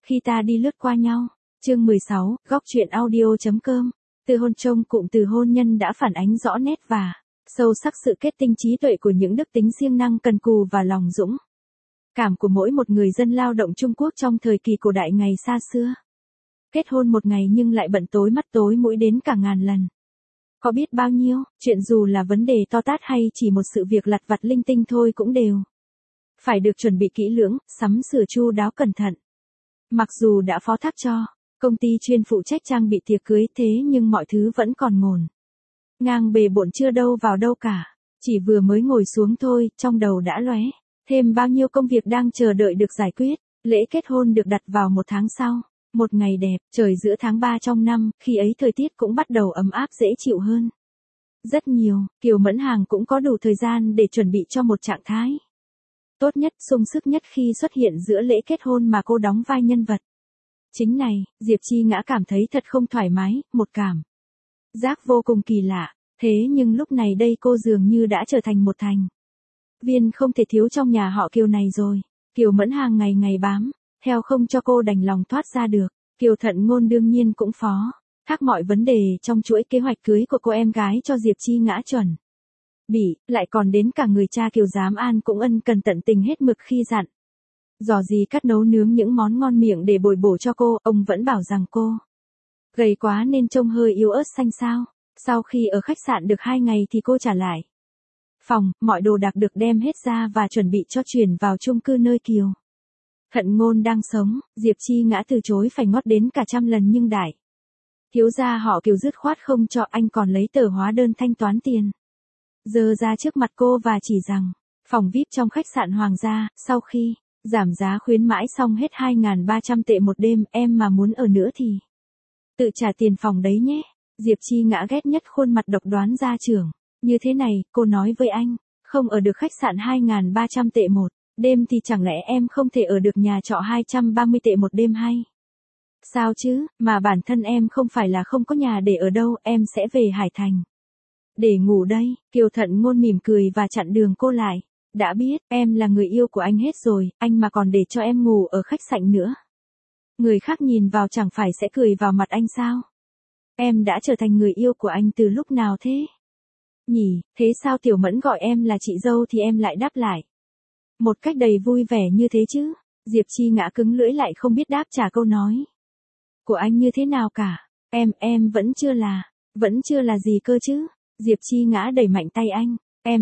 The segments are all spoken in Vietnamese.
Khi ta đi lướt qua nhau. Chương 16, góc truyện audio.com. Từ hôn trông cụm từ hôn nhân đã phản ánh rõ nét và sâu sắc sự kết tinh trí tuệ của những đức tính siêng năng cần cù và lòng dũng cảm của mỗi một người dân lao động Trung Quốc trong thời kỳ cổ đại ngày xa xưa. Kết hôn một ngày nhưng lại bận tối mắt tối mũi đến cả ngàn lần. Có biết bao nhiêu, chuyện dù là vấn đề to tát hay chỉ một sự việc lặt vặt linh tinh thôi cũng đều phải được chuẩn bị kỹ lưỡng, sắm sửa chu đáo cẩn thận. Mặc dù đã phó thác cho công ty chuyên phụ trách trang bị tiệc cưới thế nhưng mọi thứ vẫn còn ngổn ngang bề bộn chưa đâu vào đâu cả. Chỉ vừa mới ngồi xuống thôi, trong đầu đã lóe thêm bao nhiêu công việc đang chờ đợi được giải quyết. Lễ kết hôn được đặt vào một tháng sau. Một ngày đẹp, trời giữa tháng 3 trong năm, khi ấy thời tiết cũng bắt đầu ấm áp dễ chịu hơn rất nhiều. Kiều Mẫn Hàng cũng có đủ thời gian để chuẩn bị cho một trạng thái tốt nhất, sung sức nhất khi xuất hiện giữa lễ kết hôn mà cô đóng vai nhân vật chính này. Diệp Chi Ngã cảm thấy thật không thoải mái, một cảm giác vô cùng kỳ lạ. Thế nhưng lúc này đây cô dường như đã trở thành một thành viên không thể thiếu trong nhà họ Kiều này rồi. Kiều Mẫn Hàng ngày ngày bám theo không cho cô đành lòng thoát ra được. Kiều Thận Ngôn đương nhiên cũng phó thác mọi vấn đề trong chuỗi kế hoạch cưới của cô em gái cho Diệp Chi Ngã chuẩn bị, lại còn đến cả người cha Kiều Giám An cũng ân cần tận tình hết mực khi dặn dò gì cắt nấu nướng những món ngon miệng để bồi bổ cho cô. Ông vẫn bảo rằng cô gầy quá nên trông hơi yếu ớt xanh xao. Sau khi ở khách sạn được 2 ngày thì cô trả lại phòng, mọi đồ đạc được đem hết ra và chuẩn bị cho chuyển vào chung cư nơi Kiều Thận Ngôn đang sống. Diệp Chi Ngã từ chối phải ngót đến cả 100 lần nhưng đại thiếu gia họ Kiều dứt khoát không cho. Anh còn lấy tờ hóa đơn thanh toán tiền giơ ra trước mặt cô và chỉ rằng phòng VIP trong khách sạn Hoàng gia, sau khi giảm giá khuyến mãi xong hết 2.300 tệ một đêm, em mà muốn ở nữa thì tự trả tiền phòng đấy nhé. Diệp Chi Ngã ghét nhất khuôn mặt độc đoán gia trưởng như thế này. Cô nói với anh, không ở được khách sạn 2.300 tệ một đêm thì chẳng lẽ em không thể ở được nhà trọ 230 tệ một đêm hay sao chứ? Mà bản thân em không phải là không có nhà để ở đâu, em sẽ về Hải Thành để ngủ đây. Kiều Thận Ngôn mỉm cười và chặn đường cô lại. Đã biết, em là người yêu của anh hết rồi, anh mà còn để cho em ngủ ở khách sạn nữa. Người khác nhìn vào chẳng phải sẽ cười vào mặt anh sao? Em đã trở thành người yêu của anh từ lúc nào thế? Nhỉ, thế sao Tiểu Mẫn gọi em là chị dâu thì em lại đáp lại một cách đầy vui vẻ như thế chứ? Diệp Chi Ngã cứng lưỡi lại không biết đáp trả câu nói của anh như thế nào cả. Em vẫn chưa là gì cơ chứ? Diệp Chi Ngã đẩy mạnh tay anh.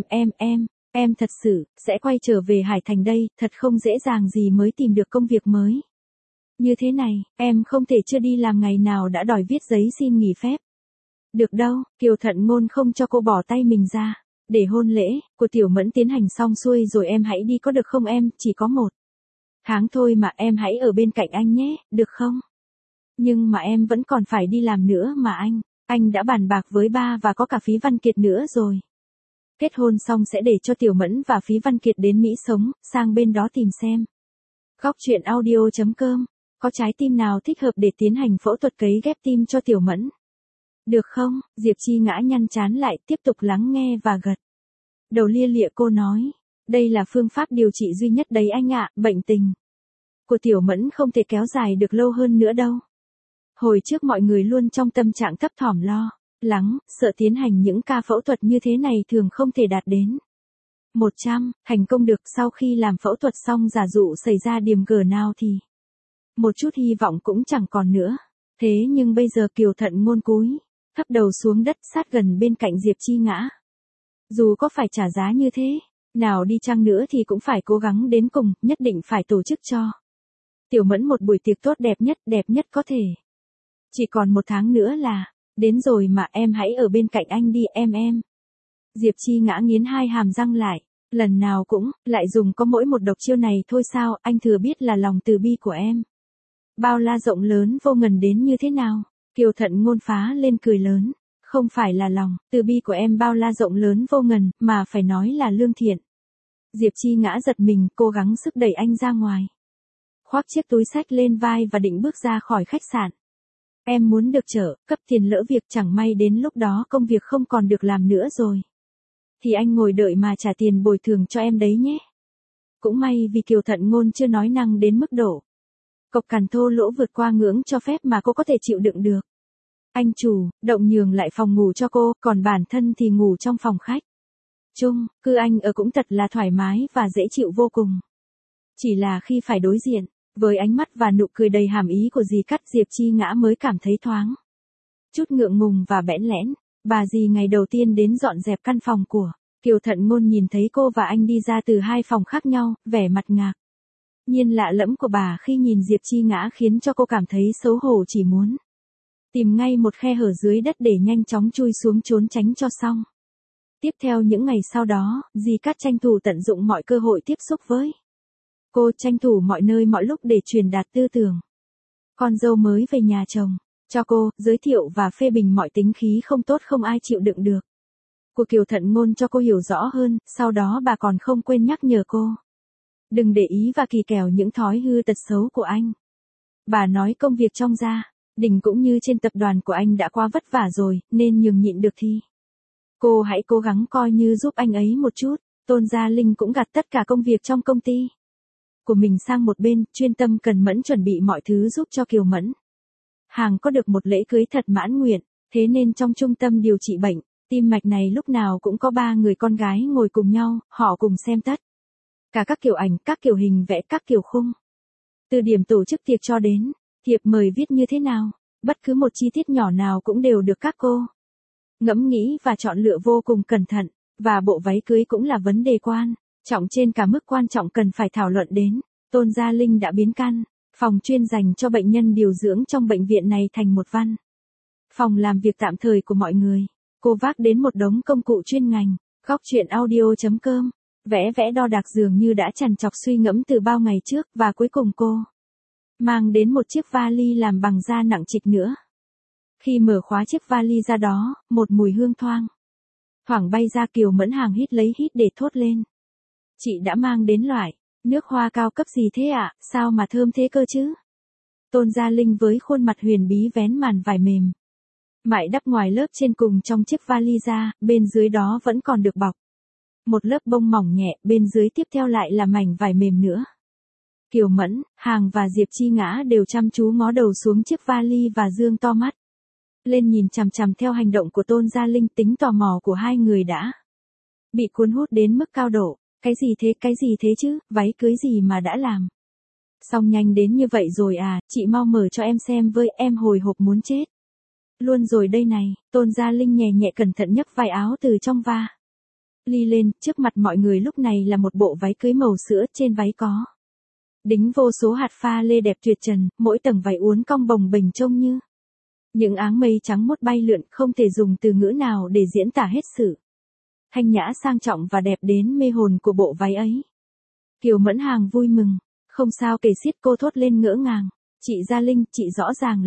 Em thật sự sẽ quay trở về Hải Thành đây, thật không dễ dàng gì mới tìm được công việc mới như thế này, em không thể chưa đi làm ngày nào đã đòi viết giấy xin nghỉ phép được đâu. Kiều Thận Ngôn không cho cô bỏ tay mình ra. Để hôn lễ của Tiểu Mẫn tiến hành xong xuôi rồi em hãy đi có được không em? Chỉ có 1 tháng thôi mà, em hãy ở bên cạnh anh nhé, được không? Nhưng mà em vẫn còn phải đi làm nữa mà anh đã bàn bạc với ba và có cả Phí Văn Kiệt nữa rồi. Kết hôn xong sẽ để cho Tiểu Mẫn và Phí Văn Kiệt đến Mỹ sống, sang bên đó tìm xem. Góc truyện audio.com. Có trái tim nào thích hợp để tiến hành phẫu thuật cấy ghép tim cho Tiểu Mẫn? Được không? Diệp Chi Ngã nhăn trán lại, tiếp tục lắng nghe và gật đầu lia lịa. Cô nói, đây là phương pháp điều trị duy nhất đấy anh ạ. Bệnh tình của Tiểu Mẫn không thể kéo dài được lâu hơn nữa đâu. Hồi trước mọi người luôn trong tâm trạng thấp thỏm lo lắng, sợ tiến hành những ca phẫu thuật như thế này thường không thể đạt đến 100 thành công được. Sau khi làm phẫu thuật xong giả dụ xảy ra điểm gở nào thì một chút hy vọng cũng chẳng còn nữa. Thế nhưng bây giờ Kiều Thận Ngôn cúi thấp đầu xuống đất sát gần bên cạnh Diệp Chi Ngã. Dù có phải trả giá như thế nào đi chăng nữa thì cũng phải cố gắng đến cùng, nhất định phải tổ chức cho Tiểu Mẫn một buổi tiệc tốt đẹp nhất có thể. Chỉ còn 1 tháng nữa là đến rồi mà, em hãy ở bên cạnh anh đi em. Diệp Chi Ngã nghiến 2 hàm răng lại. Lần nào cũng lại dùng có mỗi một độc chiêu này thôi sao? Anh thừa biết là lòng từ bi của em bao la rộng lớn vô ngần đến như thế nào. Kiều Thận Ngôn phá lên cười lớn. Không phải là lòng từ bi của em bao la rộng lớn vô ngần, mà phải nói là lương thiện. Diệp Chi Ngã giật mình, cố gắng sức đẩy anh ra ngoài. Khoác chiếc túi xách lên vai và định bước ra khỏi khách sạn. Em muốn được cấp tiền lỡ việc, chẳng may đến lúc đó công việc không còn được làm nữa rồi thì anh ngồi đợi mà trả tiền bồi thường cho em đấy nhé. Cũng may vì Kiều Thận Ngôn chưa nói năng đến mức độ Cộc cằn thô lỗ vượt qua ngưỡng cho phép mà cô có thể chịu đựng được. Anh chủ, động nhường lại phòng ngủ cho cô, còn bản thân thì ngủ trong phòng khách. Cư anh ở cũng thật là thoải mái và dễ chịu vô cùng. Chỉ là khi phải đối diện với ánh mắt và nụ cười đầy hàm ý của dì Cát, Diệp Chi Ngã mới cảm thấy thoáng chút ngượng ngùng và bẽn lẽn. Bà dì ngày đầu tiên đến dọn dẹp căn phòng của Kiều Thận Ngôn nhìn thấy cô và anh đi ra từ hai phòng khác nhau, vẻ mặt ngạc nhiên lạ lẫm của bà khi nhìn Diệp Chi Ngã khiến cho cô cảm thấy xấu hổ, chỉ muốn tìm ngay một khe hở dưới đất để nhanh chóng chui xuống trốn tránh cho xong. Tiếp theo những ngày sau đó, dì Cát tranh thủ tận dụng mọi cơ hội tiếp xúc với cô, tranh thủ mọi nơi mọi lúc để truyền đạt tư tưởng con dâu mới về nhà chồng cho cô, giới thiệu và phê bình mọi tính khí không tốt không ai chịu đựng được của Kiều Thận Ngôn cho cô hiểu rõ hơn. Sau đó bà còn không quên nhắc nhở cô đừng để ý và kỳ kèo những thói hư tật xấu của anh. Bà nói công việc trong gia đình cũng như trên tập đoàn của anh đã quá vất vả rồi, nên nhường nhịn được thì cô hãy cố gắng coi như giúp anh ấy một chút. Tôn Gia Linh cũng gạt tất cả công việc trong công ty của mình sang một bên, chuyên tâm cần mẫn chuẩn bị mọi thứ giúp cho Kiều Mẫn Hàng có được một lễ cưới thật mãn nguyện. Thế nên trong trung tâm điều trị bệnh tim mạch này lúc nào cũng có 3 người con gái ngồi cùng nhau, họ cùng xem tất cả các kiểu ảnh, các kiểu hình vẽ, các kiểu khung. Từ điểm tổ chức tiệc cho đến thiệp mời viết như thế nào, bất cứ một chi tiết nhỏ nào cũng đều được các cô ngẫm nghĩ và chọn lựa vô cùng cẩn thận, và bộ váy cưới cũng là vấn đề quan trọng trên cả mức quan trọng cần phải thảo luận đến. Tôn Gia Linh đã biến căn phòng chuyên dành cho bệnh nhân điều dưỡng trong bệnh viện này thành một văn phòng làm việc tạm thời của mọi người. Cô vác đến một đống công cụ chuyên ngành. Góc chuyện audio.com vẽ vẽ đo đạc dường như đã trằn trọc suy ngẫm từ bao ngày trước, và cuối cùng cô mang đến một chiếc vali làm bằng da nặng trịch nữa. Khi mở khóa chiếc vali ra đó, một mùi hương thoảng bay ra. Kiều Mẫn Hàng hít lấy hít để thốt lên. Chị đã mang đến loại nước hoa cao cấp gì thế ạ, sao mà thơm thế cơ chứ? Tôn Gia Linh với khuôn mặt huyền bí vén màn vải mềm mại đắp ngoài lớp trên cùng trong chiếc vali ra, bên dưới đó vẫn còn được bọc một lớp bông mỏng nhẹ, bên dưới tiếp theo lại là mảnh vải mềm nữa. Kiều Mẫn Hàng và Diệp Chi Ngã đều chăm chú ngó đầu xuống chiếc vali và dương to mắt lên nhìn chằm chằm theo hành động của Tôn Gia Linh. Tính tò mò của hai người đã bị cuốn hút đến mức cao độ. Cái gì thế chứ, váy cưới gì mà đã làm xong nhanh đến như vậy rồi à, chị mau mở cho em xem với, em hồi hộp muốn chết luôn rồi đây này. Tôn Gia Linh nhẹ nhẹ cẩn thận nhấc vai áo từ trong ly lên. Trước mặt mọi người lúc này là một bộ váy cưới màu sữa, trên váy có đính vô số hạt pha lê đẹp tuyệt trần, mỗi tầng váy uốn cong bồng bềnh trông như những áng mây trắng mốt bay lượn, không thể dùng từ ngữ nào để diễn tả hết sự thanh nhã sang trọng và đẹp đến mê hồn của bộ váy ấy. Kiều Mẫn Hàng vui mừng không sao kể xiết, cô thốt lên ngỡ ngàng. Chị Gia Linh, chị rõ ràng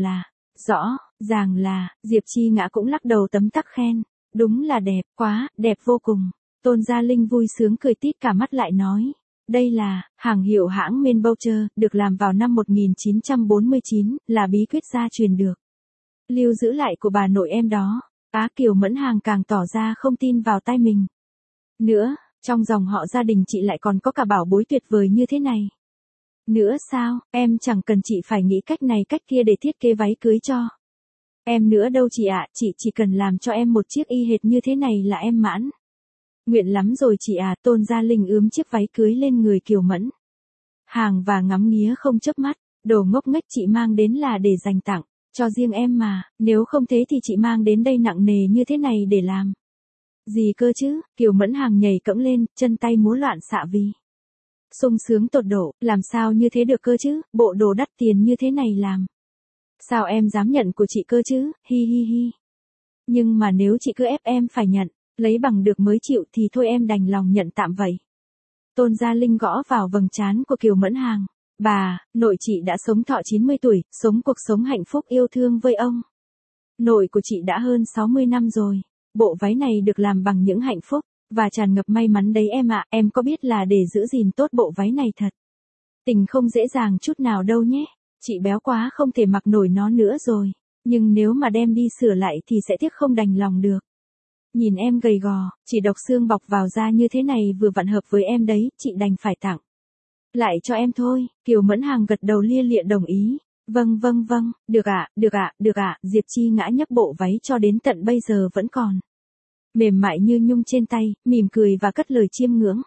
là, Diệp Chi Ngã cũng lắc đầu tấm tắc khen. Đúng là đẹp quá, đẹp vô cùng. Tôn Gia Linh vui sướng cười tít cả mắt lại nói. Đây là hàng hiệu hãng Manboucher, được làm vào năm 1949, là bí quyết gia truyền được lưu giữ lại của bà nội em đó. Kiều Mẫn Hàng càng tỏ ra không tin vào tai mình nữa, trong dòng họ gia đình chị lại còn có cả bảo bối tuyệt vời như thế này nữa sao? Em chẳng cần chị phải nghĩ cách này cách kia để thiết kế váy cưới cho em nữa đâu chị ạ, chị chỉ cần làm cho em một chiếc y hệt như thế này là em mãn nguyện lắm rồi chị à. Tôn Gia Linh ướm chiếc váy cưới lên người Kiều Mẫn Hàng và ngắm nghía không chớp mắt. Đồ ngốc nghếch, chị mang đến là để dành tặng cho riêng em mà, nếu không thế thì chị mang đến đây nặng nề như thế này để làm gì cơ chứ? Kiều Mẫn Hàng nhảy cẫng lên, chân tay múa loạn xạ vì sung sướng tột độ. Làm sao như thế được cơ chứ, bộ đồ đắt tiền như thế này làm sao em dám nhận của chị cơ chứ, hi hi hi. Nhưng mà nếu chị cứ ép em phải nhận, lấy bằng được mới chịu thì thôi, em đành lòng nhận tạm vậy. Tôn Gia Linh gõ vào vầng trán của Kiều Mẫn Hàng. Bà nội chị đã sống thọ 90 tuổi, sống cuộc sống hạnh phúc yêu thương với ông nội của chị đã hơn 60 năm rồi. Bộ váy này được làm bằng những hạnh phúc và tràn ngập may mắn đấy em ạ. Em có biết là để giữ gìn tốt bộ váy này thật tình không dễ dàng chút nào đâu nhé. Chị béo quá không thể mặc nổi nó nữa rồi, nhưng nếu mà đem đi sửa lại thì sẽ tiếc không đành lòng được. Nhìn em gầy gò, chỉ độc xương bọc vào da như thế này vừa vặn hợp với em đấy, chị đành phải tặng Lại cho em thôi, Kiều Mẫn Hàng gật đầu lia lịa đồng ý. Vâng, được ạ, được ạ, Diệp Chi Ngã nhấc bộ váy cho đến tận bây giờ vẫn còn mềm mại như nhung trên tay, mỉm cười và cất lời chiêm ngưỡng.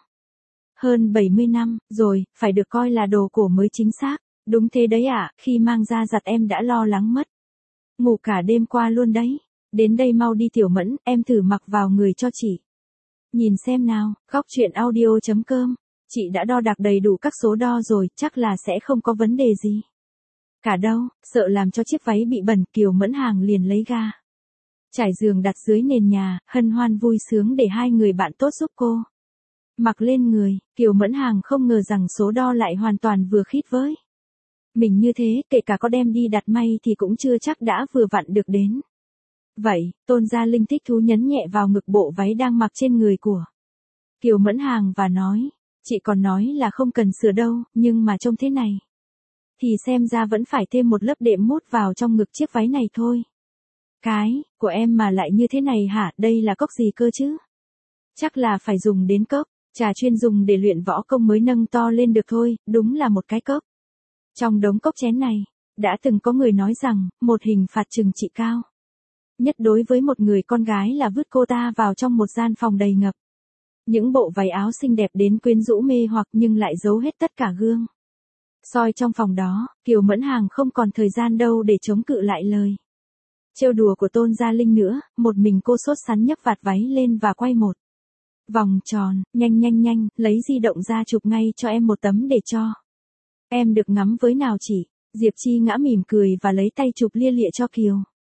Hơn 70 năm, rồi, phải được coi là đồ cổ mới chính xác. Đúng thế đấy ạ, khi mang ra giặt em đã lo lắng mất. Ngủ cả đêm qua luôn đấy. Đến đây mau đi Tiểu Mẫn, em thử mặc vào người cho chị. Nhìn xem nào, góc truyện audio.com. Chị đã đo đạc đầy đủ các số đo rồi, chắc là sẽ không có vấn đề gì. Cả đâu, sợ làm cho chiếc váy bị bẩn, Kiều Mẫn Hàng liền lấy ga. Trải giường đặt dưới nền nhà, hân hoan vui sướng để hai người bạn tốt giúp cô. Mặc lên người, Kiều Mẫn Hàng không ngờ rằng số đo lại hoàn toàn vừa khít với mình như thế, kể cả có đem đi đặt may thì cũng chưa chắc đã vừa vặn được đến. Vậy, Tôn Gia Linh thích thú nhấn nhẹ vào ngực bộ váy đang mặc trên người của Kiều Mẫn Hàng và nói, chị còn nói là không cần sửa đâu, nhưng mà trông thế này thì xem ra vẫn phải thêm một lớp đệm mút vào trong ngực chiếc váy này thôi. Cái, của em mà lại như thế này hả, đây là cốc gì cơ chứ? Chắc là phải dùng đến cốc, trà chuyên dùng để luyện võ công mới nâng to lên được thôi, đúng là một cái cốc. Trong đống cốc chén này, đã từng có người nói rằng, một hình phạt trừng trị cao nhất đối với một người con gái là vứt cô ta vào trong một gian phòng đầy ngập những bộ váy áo xinh đẹp đến quyến rũ mê hoặc nhưng lại giấu hết tất cả gương soi trong phòng đó. Kiều Mẫn Hàng không còn thời gian đâu để chống cự lại lời trêu đùa của Tôn Gia Linh nữa, một mình cô sốt sắng nhấc vạt váy lên và quay một vòng tròn, nhanh, lấy di động ra chụp ngay cho em một tấm để cho em được ngắm với nào chị. Diệp Chi Ngã mỉm cười và lấy tay chụp lia lịa cho Kiều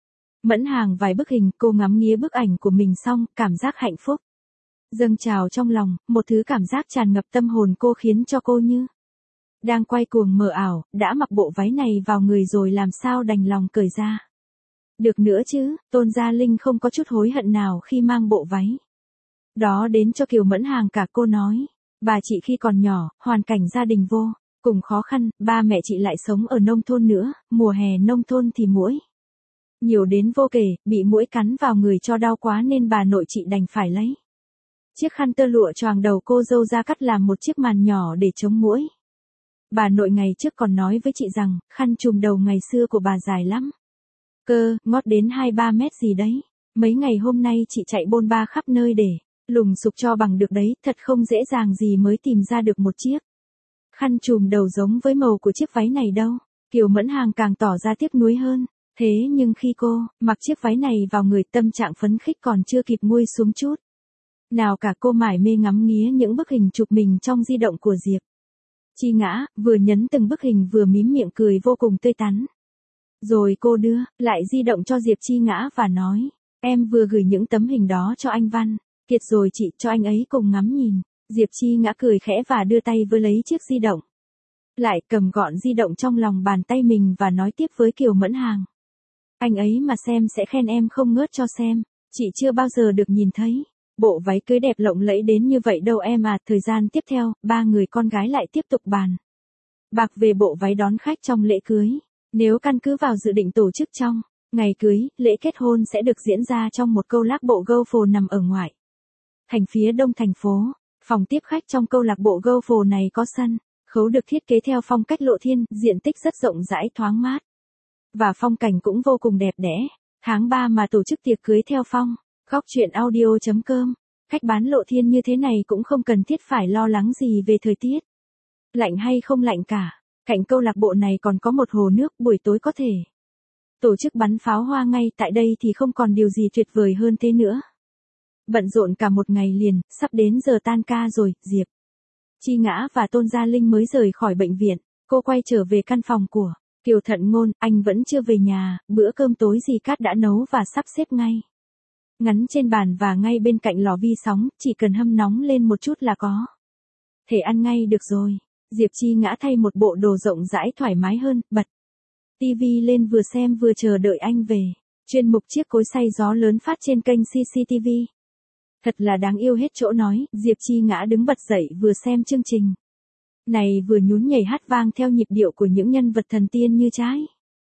Mẫn Hàng vài bức hình. Cô ngắm nghía bức ảnh của mình xong, cảm giác hạnh phúc dâng trào trong lòng, một thứ cảm giác tràn ngập tâm hồn cô khiến cho cô như đang quay cuồng mờ ảo. Đã mặc bộ váy này vào người rồi làm sao đành lòng cởi ra được nữa chứ. Tôn Gia Linh không có chút hối hận nào khi mang bộ váy đó đến cho Kiều Mẫn Hàng cả. Cô nói, bà chị khi còn nhỏ, hoàn cảnh gia đình vô cùng khó khăn, ba mẹ chị lại sống ở nông thôn nữa, mùa hè nông thôn thì muỗi nhiều đến vô kể, bị muỗi cắn vào người cho đau quá nên bà nội chị đành phải lấy chiếc khăn tơ lụa choàng đầu cô dâu ra cắt làm một chiếc màn nhỏ để chống muỗi. Bà nội ngày trước còn nói với chị rằng, khăn trùm đầu ngày xưa của bà dài lắm cơ, ngót đến 2-3 mét gì đấy. Mấy ngày hôm nay chị chạy bôn ba khắp nơi để lùng sục cho bằng được đấy, thật không dễ dàng gì mới tìm ra được một chiếc khăn trùm đầu giống với màu của chiếc váy này đâu. Kiều Mẫn Hàng càng tỏ ra tiếc nuối hơn. Thế nhưng khi cô mặc chiếc váy này vào người, tâm trạng phấn khích còn chưa kịp nguôi xuống chút nào cả, cô mải mê ngắm nghía những bức hình chụp mình trong di động của Diệp Chi Ngã, vừa nhấn từng bức hình vừa mím miệng cười vô cùng tươi tắn. Rồi cô đưa lại di động cho Diệp Chi Ngã và nói, em vừa gửi những tấm hình đó cho anh Văn Kiệt rồi chị, cho anh ấy cùng ngắm nhìn. Diệp Chi Ngã cười khẽ và đưa tay với lấy chiếc di động lại, cầm gọn di động trong lòng bàn tay mình và nói tiếp với Kiều Mẫn Hàng, anh ấy mà xem sẽ khen em không ngớt cho xem. Chị chưa bao giờ được nhìn thấy bộ váy cưới đẹp lộng lẫy đến như vậy đâu em à. Thời gian tiếp theo, ba người con gái lại tiếp tục bàn bạc về bộ váy đón khách trong lễ cưới. Nếu căn cứ vào dự định tổ chức trong ngày cưới, lễ kết hôn sẽ được diễn ra trong một câu lạc bộ golf nằm ở ngoại thành phía đông thành phố. Phòng tiếp khách trong câu lạc bộ golf này có sân khấu được thiết kế theo phong cách lộ thiên, diện tích rất rộng rãi thoáng mát và phong cảnh cũng vô cùng đẹp đẽ. Tháng 3 mà tổ chức tiệc cưới theo phong góc truyện audio.com. Cách bán lộ thiên như thế này cũng không cần thiết phải lo lắng gì về thời tiết lạnh hay không lạnh cả. Cạnh câu lạc bộ này còn có một hồ nước, buổi tối có thể tổ chức bắn pháo hoa ngay tại đây thì không còn điều gì tuyệt vời hơn thế nữa. Bận rộn cả một ngày liền, sắp đến giờ tan ca rồi, Diệp Chi Ngã và Tôn Gia Linh mới rời khỏi bệnh viện. Cô quay trở về căn phòng của Kiều Thận Ngôn. Anh vẫn chưa về nhà, bữa cơm tối dì Cát đã nấu và sắp xếp ngay ngắn trên bàn và ngay bên cạnh lò vi sóng, chỉ cần hâm nóng lên một chút là có thể ăn ngay được rồi. Diệp Chi Ngã thay một bộ đồ rộng rãi thoải mái hơn, bật tivi lên vừa xem vừa chờ đợi anh về. Chuyên mục chiếc cối xay gió lớn phát trên kênh CCTV. Thật là đáng yêu hết chỗ nói. Diệp Chi Ngã đứng bật dậy vừa xem chương trình này vừa nhún nhảy hát vang theo nhịp điệu của những nhân vật thần tiên như trái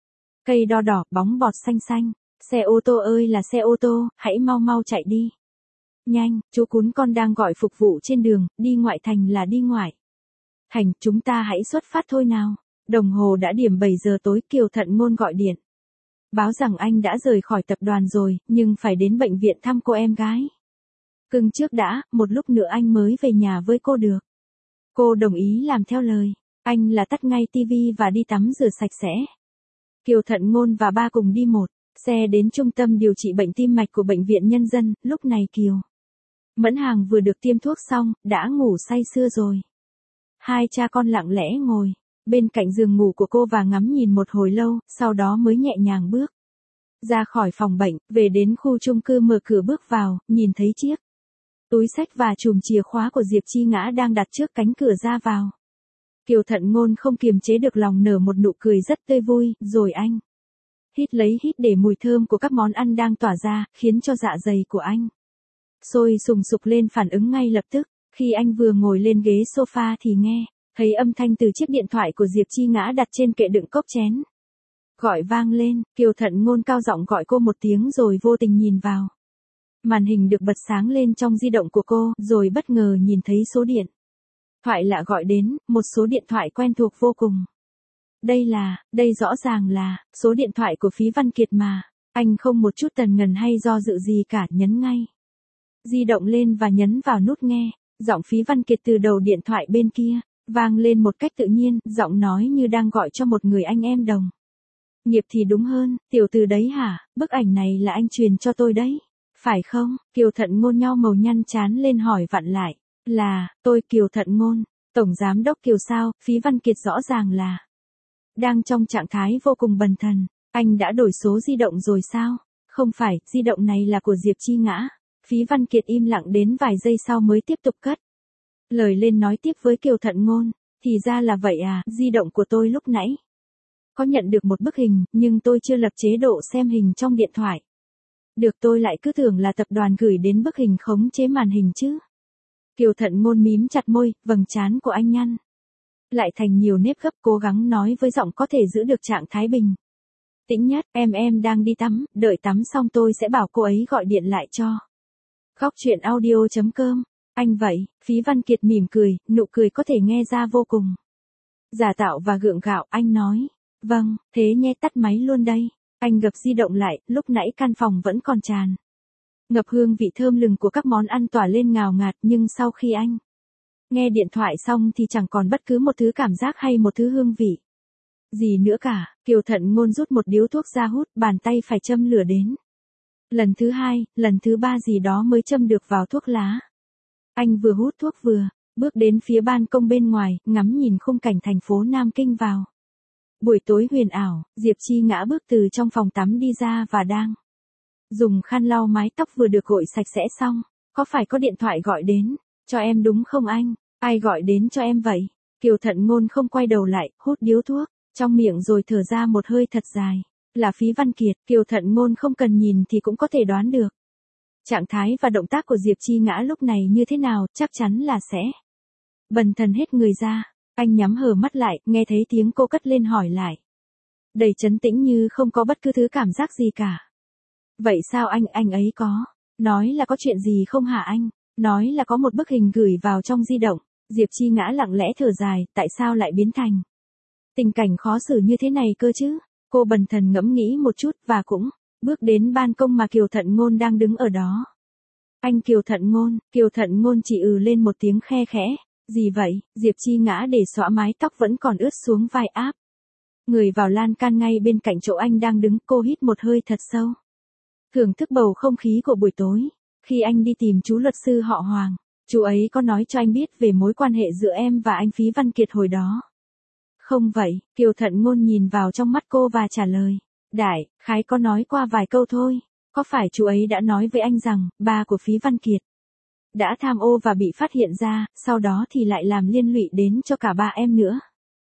cây đo đỏ, bóng bọt xanh xanh. Xe ô tô ơi là xe ô tô, hãy mau mau chạy đi nhanh, chú cún con đang gọi phục vụ trên đường, đi ngoại thành là đi ngoại Thành, chúng ta hãy xuất phát thôi nào. Đồng hồ đã điểm 7 giờ tối, Kiều Thận Ngôn gọi điện. Báo rằng anh đã rời khỏi tập đoàn rồi, nhưng phải đến bệnh viện thăm cô em gái. Cưng trước đã, một lúc nữa anh mới về nhà với cô được. Cô đồng ý làm theo lời. Anh là tắt ngay tivi và đi tắm rửa sạch sẽ. Kiều Thận Ngôn và ba cùng đi một xe đến trung tâm điều trị bệnh tim mạch của Bệnh viện Nhân dân. Lúc này Kiều Mẫn Hàng vừa được tiêm thuốc xong, đã ngủ say sưa rồi. Hai cha con lặng lẽ ngồi bên cạnh giường ngủ của cô và ngắm nhìn một hồi lâu, sau đó mới nhẹ nhàng bước ra khỏi phòng bệnh, về đến khu chung cư, mở cửa bước vào, nhìn thấy chiếc túi xách và chùm chìa khóa của Diệp Chi Ngã đang đặt trước cánh cửa ra vào. Kiều Thận Ngôn không kiềm chế được lòng nở một nụ cười rất tươi vui, rồi anh hít để mùi thơm của các món ăn đang tỏa ra, khiến cho dạ dày của anh sôi sùng sục lên, phản ứng ngay lập tức. Khi anh vừa ngồi lên ghế sofa thì nghe thấy âm thanh từ chiếc điện thoại của Diệp Chi Ngã đặt trên kệ đựng cốc chén gọi vang lên. Kiều Thận Ngôn cao giọng gọi cô một tiếng rồi vô tình nhìn vào. Màn hình được bật sáng lên trong di động của cô, rồi bất ngờ nhìn thấy số điện thoại lạ gọi đến, một số điện thoại quen thuộc vô cùng. Đây rõ ràng là số điện thoại của Phí Văn Kiệt mà. Anh không một chút tần ngần hay do dự gì cả, nhấn ngay di động lên và nhấn vào nút nghe. Giọng Phí Văn Kiệt từ đầu điện thoại bên kia vang lên một cách tự nhiên, giọng nói như đang gọi cho một người anh em đồng nghiệp thì đúng hơn. Tiểu từ đấy hả, bức ảnh này là anh truyền cho tôi đấy, phải không? Kiều Thận Ngôn nhau màu nhăn trán lên hỏi vặn lại. Là, tôi Kiều Thận Ngôn, Tổng Giám đốc Kiều sao? Phí Văn Kiệt rõ ràng là đang trong trạng thái vô cùng bần thần. Anh đã đổi số di động rồi sao? Không phải, di động này là của Diệp Chi Ngã. Phí Văn Kiệt im lặng đến vài giây sau mới tiếp tục cất lời lên, nói tiếp với Kiều Thận Ngôn. Thì ra là vậy à, di động của tôi lúc nãy có nhận được một bức hình, nhưng tôi chưa lập chế độ xem hình trong điện thoại. Được, tôi lại cứ tưởng là tập đoàn gửi đến bức hình khống chế màn hình chứ. Kiều Thận Ngôn mím chặt môi, vầng trán của anh nhăn lại thành nhiều nếp gấp, cố gắng nói với giọng có thể giữ được trạng thái bình tĩnh nhất. Em đang đi tắm, đợi tắm xong tôi sẽ bảo cô ấy gọi điện lại cho. Góc truyện audio.com. Anh vậy, Phí Văn Kiệt mỉm cười, nụ cười có thể nghe ra vô cùng giả tạo và gượng gạo. Anh nói, vâng, thế nhé, tắt máy luôn đây. Anh gập di động lại, lúc nãy căn phòng vẫn còn tràn ngập hương vị thơm lừng của các món ăn tỏa lên ngào ngạt, nhưng sau khi anh nghe điện thoại xong thì chẳng còn bất cứ một thứ cảm giác hay một thứ hương vị gì nữa cả. Kiều Thận Ngôn rút một điếu thuốc ra hút, bàn tay phải châm lửa đến lần thứ hai, lần thứ ba gì đó mới châm được vào thuốc lá. Anh vừa hút thuốc vừa bước đến phía ban công bên ngoài, ngắm nhìn khung cảnh thành phố Nam Kinh vào buổi tối huyền ảo. Diệp Chi Ngã bước từ trong phòng tắm đi ra và đang dùng khăn lau mái tóc vừa được gội sạch sẽ xong. Có phải có điện thoại gọi đến cho em đúng không anh? Ai gọi đến cho em vậy? Kiều Thận Ngôn không quay đầu lại, hút điếu thuốc trong miệng rồi thở ra một hơi thật dài. Là Phí Văn Kiệt. Kiều Thận Ngôn không cần nhìn thì cũng có thể đoán được trạng thái và động tác của Diệp Chi Ngã lúc này như thế nào, chắc chắn là sẽ bần thần hết người ra. Anh nhắm hờ mắt lại, nghe thấy tiếng cô cất lên hỏi lại, đầy trấn tĩnh như không có bất cứ thứ cảm giác gì cả. Vậy sao anh ấy có nói là có chuyện gì không hả anh? Nói là có một bức hình gửi vào trong di động. Diệp Chi Ngã lặng lẽ thở dài, tại sao lại biến thành tình cảnh khó xử như thế này cơ chứ? Cô bần thần ngẫm nghĩ một chút và cũng bước đến ban công mà Kiều Thận Ngôn đang đứng ở đó. Anh Kiều Thận Ngôn chỉ lên một tiếng khe khẽ. Gì vậy? Diệp Chi Ngã để xõa mái tóc vẫn còn ướt xuống vai, áp người vào lan can ngay bên cạnh chỗ anh đang đứng. Cô hít một hơi thật sâu, thưởng thức bầu không khí của buổi tối. Khi anh đi tìm chú luật sư họ Hoàng, chú ấy có nói cho anh biết về mối quan hệ giữa em và anh Phí Văn Kiệt hồi đó không vậy? Kiều Thận Ngôn nhìn vào trong mắt cô và trả lời, đại khái có nói qua vài câu thôi. Có phải chú ấy đã nói với anh rằng ba của Phí Văn Kiệt đã tham ô và bị phát hiện ra, sau đó thì lại làm liên lụy đến cho cả ba em nữa?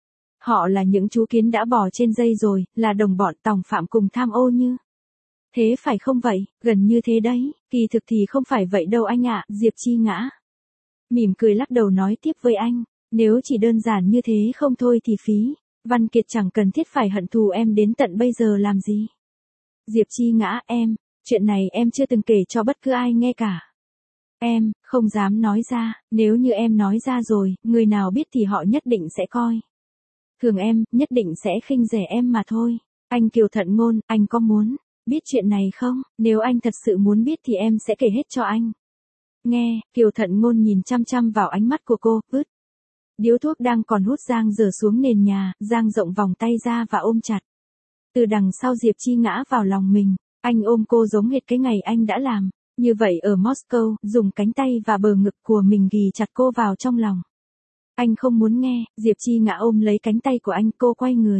Họ là những chú kiến đã bò trên dây rồi, là đồng bọn tòng phạm cùng tham ô như thế phải không vậy? Gần như thế đấy, kỳ thực thì không phải vậy đâu anh ạ. Diệp Chi Ngã mỉm cười lắc đầu nói tiếp với anh, nếu chỉ đơn giản như thế không thôi thì Phí Văn Kiệt chẳng cần thiết phải hận thù em đến tận bây giờ làm gì. Diệp Chi Ngã, chuyện này em chưa từng kể cho bất cứ ai nghe cả. Em, không dám nói ra, nếu như em nói ra rồi, người nào biết thì họ nhất định sẽ coi thường em, nhất định sẽ khinh rẻ em mà thôi. Anh Kiều Thận Ngôn, anh có muốn biết chuyện này không? Nếu anh thật sự muốn biết thì em sẽ kể hết cho anh. Nghe, Kiều Thận Ngôn nhìn chăm chăm vào ánh mắt của cô, vứt điếu thuốc đang còn hút Giang rửa xuống nền nhà, Giang rộng vòng tay ra và ôm chặt. Từ đằng sau Diệp Chi ngã vào lòng mình, anh ôm cô giống hệt cái ngày anh đã làm như vậy ở Moscow, dùng cánh tay và bờ ngực của mình ghì chặt cô vào trong lòng. Anh không muốn nghe, Diệp Chi ngã ôm lấy cánh tay của anh, cô quay người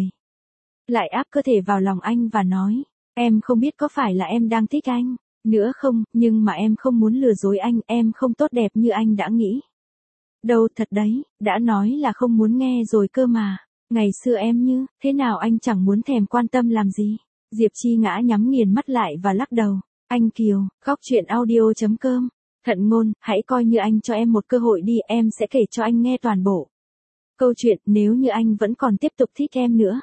lại áp cơ thể vào lòng anh và nói, em không biết có phải là em đang thích anh nữa không, nhưng mà em không muốn lừa dối anh, em không tốt đẹp như anh đã nghĩ. Đâu thật đấy, đã nói là không muốn nghe rồi cơ mà. Ngày xưa em như, thế nào anh chẳng muốn thèm quan tâm làm gì. Diệp Chi ngã nhắm nghiền mắt lại và lắc đầu. Anh Kiều, góc chuyện audio.com. Thận Ngôn, hãy coi như anh cho em một cơ hội đi, em sẽ kể cho anh nghe toàn bộ câu chuyện, nếu như anh vẫn còn tiếp tục thích em nữa.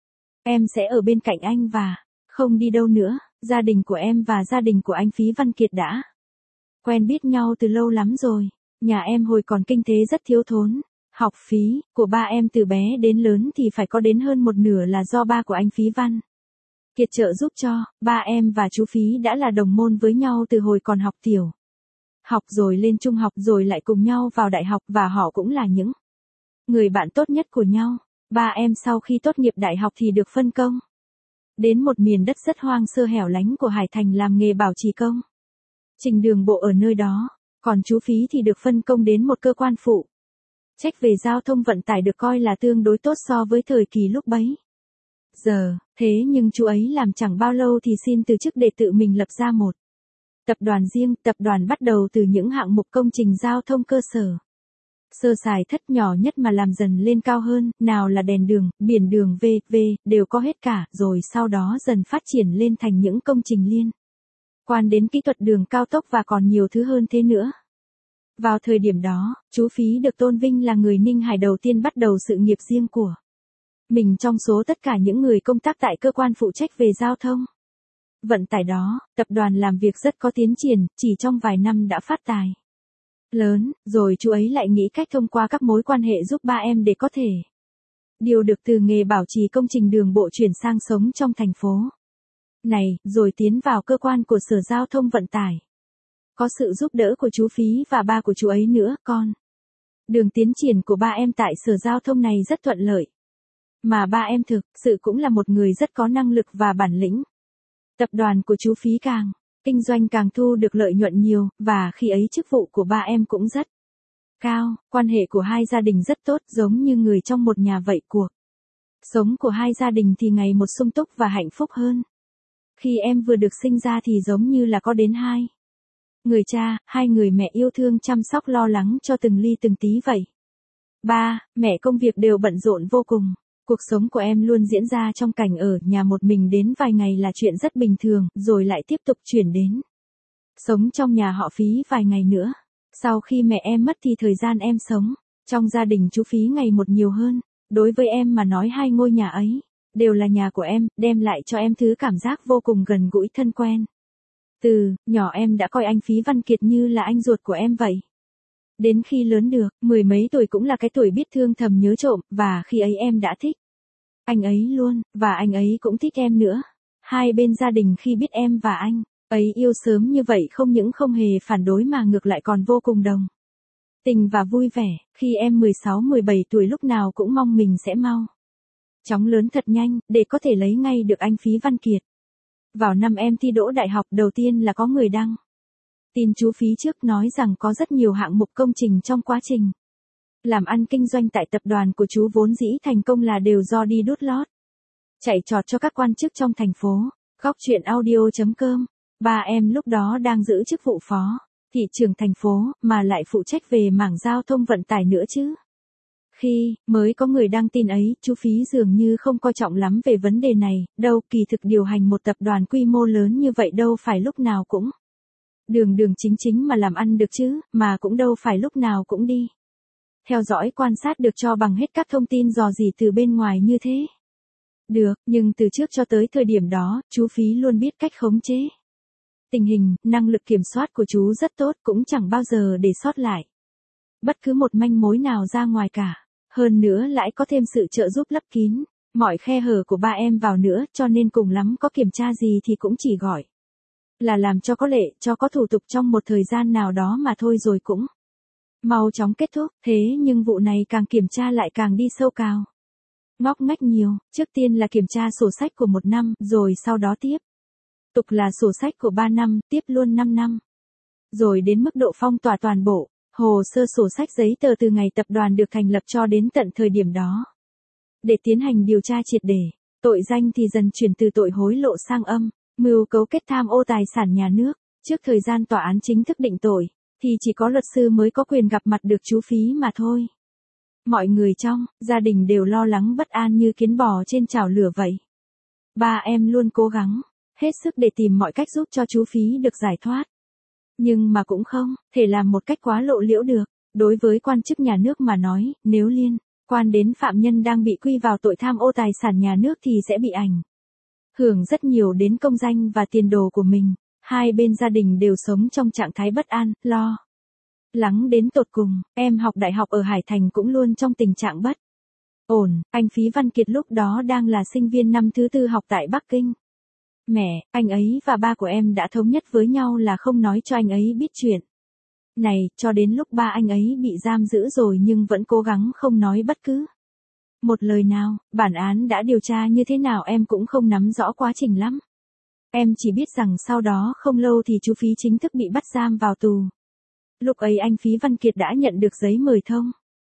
Em sẽ ở bên cạnh anh và không đi đâu nữa. Gia đình của em và gia đình của anh Phí Văn Kiệt đã quen biết nhau từ lâu lắm rồi. Nhà em hồi còn kinh tế rất thiếu thốn. Học phí của ba em từ bé đến lớn thì phải có đến hơn một nửa là do ba của anh Phí Văn Kiệt trợ giúp cho. Ba em và chú Phí đã là đồng môn với nhau từ hồi còn học tiểu học rồi lên trung học rồi lại cùng nhau vào đại học và họ cũng là những người bạn tốt nhất của nhau. Ba em sau khi tốt nghiệp đại học thì được phân công đến một miền đất rất hoang sơ hẻo lánh của Hải Thành làm nghề bảo trì công trình đường bộ ở nơi đó. Còn chú Phí thì được phân công đến một cơ quan phụ trách về giao thông vận tải được coi là tương đối tốt so với thời kỳ lúc bấy giờ. Thế nhưng chú ấy làm chẳng bao lâu thì xin từ chức để tự mình lập ra một tập đoàn riêng. Tập đoàn bắt đầu từ những hạng mục công trình giao thông cơ sở sơ sài thất nhỏ nhất mà làm dần lên cao hơn, nào là đèn đường, biển đường v.v. đều có hết cả, rồi sau đó dần phát triển lên thành những công trình liên quan đến kỹ thuật đường cao tốc và còn nhiều thứ hơn thế nữa. Vào thời điểm đó, chú Phí được tôn vinh là người Ninh Hải đầu tiên bắt đầu sự nghiệp riêng của mình trong số tất cả những người công tác tại cơ quan phụ trách về giao thông vận tải đó. Tập đoàn làm việc rất có tiến triển, chỉ trong vài năm đã phát tài lớn, rồi chú ấy lại nghĩ cách thông qua các mối quan hệ giúp ba em để có thể điều được từ nghề bảo trì công trình đường bộ chuyển sang sống trong thành phố này, rồi tiến vào cơ quan của Sở Giao thông Vận tải. Có sự giúp đỡ của chú Phí và ba của chú ấy nữa, đường tiến triển của ba em tại Sở Giao thông này rất thuận lợi. Mà ba em thực sự cũng là một người rất có năng lực và bản lĩnh. Tập đoàn của chú Phí càng kinh doanh càng thu được lợi nhuận nhiều, và khi ấy chức vụ của ba em cũng rất cao. Quan hệ của hai gia đình rất tốt, giống như người trong một nhà vậy. Cuộc sống của hai gia đình thì ngày một sung túc và hạnh phúc hơn. Khi em vừa được sinh ra thì giống như là có đến hai người cha, hai người mẹ yêu thương chăm sóc lo lắng cho từng ly từng tí vậy. Ba, mẹ công việc đều bận rộn vô cùng. Cuộc sống của em luôn diễn ra trong cảnh ở nhà một mình đến vài ngày là chuyện rất bình thường, rồi lại tiếp tục chuyển đến sống trong nhà họ Phí vài ngày nữa. Sau khi mẹ em mất thì thời gian em sống trong gia đình chú Phí ngày một nhiều hơn. Đối với em mà nói, hai ngôi nhà ấy đều là nhà của em, đem lại cho em thứ cảm giác vô cùng gần gũi thân quen. Từ nhỏ em đã coi anh Phí Văn Kiệt như là anh ruột của em vậy. Đến khi lớn được, mười mấy tuổi cũng là cái tuổi biết thương thầm nhớ trộm, và khi ấy em đã thích anh ấy luôn, và anh ấy cũng thích em nữa. Hai bên gia đình khi biết em và anh ấy yêu sớm như vậy không những không hề phản đối mà ngược lại còn vô cùng đồng tình và vui vẻ. Khi em 16-17 tuổi lúc nào cũng mong mình sẽ mau chóng lớn thật nhanh, để có thể lấy ngay được anh Phí Văn Kiệt. Vào năm em thi đỗ đại học đầu tiên là có người đăng tin chú Phí trước nói rằng có rất nhiều hạng mục công trình trong quá trình làm ăn kinh doanh tại tập đoàn của chú vốn dĩ thành công là đều do đi đút lót chạy trọt cho các quan chức trong thành phố. Góc chuyện audio.com. Ba em lúc đó đang giữ chức vụ phó thị trưởng thành phố, mà lại phụ trách về mảng giao thông vận tải nữa chứ. Khi mới có người đăng tin ấy, chú Phí dường như không coi trọng lắm về vấn đề này, đâu kỳ thực điều hành một tập đoàn quy mô lớn như vậy đâu phải lúc nào cũng đường đường chính chính mà làm ăn được chứ, mà cũng đâu phải lúc nào cũng đi theo dõi quan sát được cho bằng hết các thông tin dò dỉ từ bên ngoài như thế. Được, nhưng từ trước cho tới thời điểm đó, chú Phí luôn biết cách khống chế Tình hình, năng lực kiểm soát của chú rất tốt, cũng chẳng bao giờ để sót lại bất cứ một manh mối nào ra ngoài cả. Hơn nữa lại có thêm sự trợ giúp lấp kín mọi khe hở của ba em vào nữa, cho nên cùng lắm có kiểm tra gì thì cũng chỉ gọi là làm cho có lệ, cho có thủ tục trong một thời gian nào đó mà thôi, rồi cũng mau chóng kết thúc. Thế nhưng vụ này càng kiểm tra lại càng đi sâu cao ngóc ngách nhiều. Trước tiên là kiểm tra sổ sách của 1 năm, rồi sau đó tiếp tục là sổ sách của 3 năm, tiếp luôn 5 năm. Rồi đến mức độ phong tỏa toàn bộ hồ sơ sổ sách giấy tờ từ ngày tập đoàn được thành lập cho đến tận thời điểm đó. Để tiến hành điều tra triệt để, tội danh thì dần chuyển từ tội hối lộ sang mưu cấu kết tham ô tài sản nhà nước. Trước thời gian tòa án chính thức định tội, thì chỉ có luật sư mới có quyền gặp mặt được chú Phí mà thôi. Mọi người trong gia đình đều lo lắng bất an như kiến bò trên chảo lửa vậy. Ba em luôn cố gắng hết sức để tìm mọi cách giúp cho chú Phí được giải thoát. Nhưng mà cũng không thể làm một cách quá lộ liễu được. Đối với quan chức nhà nước mà nói, nếu liên quan đến phạm nhân đang bị quy vào tội tham ô tài sản nhà nước thì sẽ bị ảnh hưởng rất nhiều đến công danh và tiền đồ của mình. Hai bên gia đình đều sống trong trạng thái bất an, lo lắng đến tột cùng. Em học đại học ở Hải Thành cũng luôn trong tình trạng bất ổn. Anh Phí Văn Kiệt lúc đó đang là sinh viên năm thứ 4 học tại Bắc Kinh. Mẹ, anh ấy và ba của em đã thống nhất với nhau là không nói cho anh ấy biết chuyện này, cho đến lúc ba anh ấy bị giam giữ rồi nhưng vẫn cố gắng không nói bất cứ một lời nào. Bản án đã điều tra như thế nào em cũng không nắm rõ quá trình lắm. Em chỉ biết rằng sau đó không lâu thì chú Phí chính thức bị bắt giam vào tù. Lúc ấy anh Phí Văn Kiệt đã nhận được giấy mời thông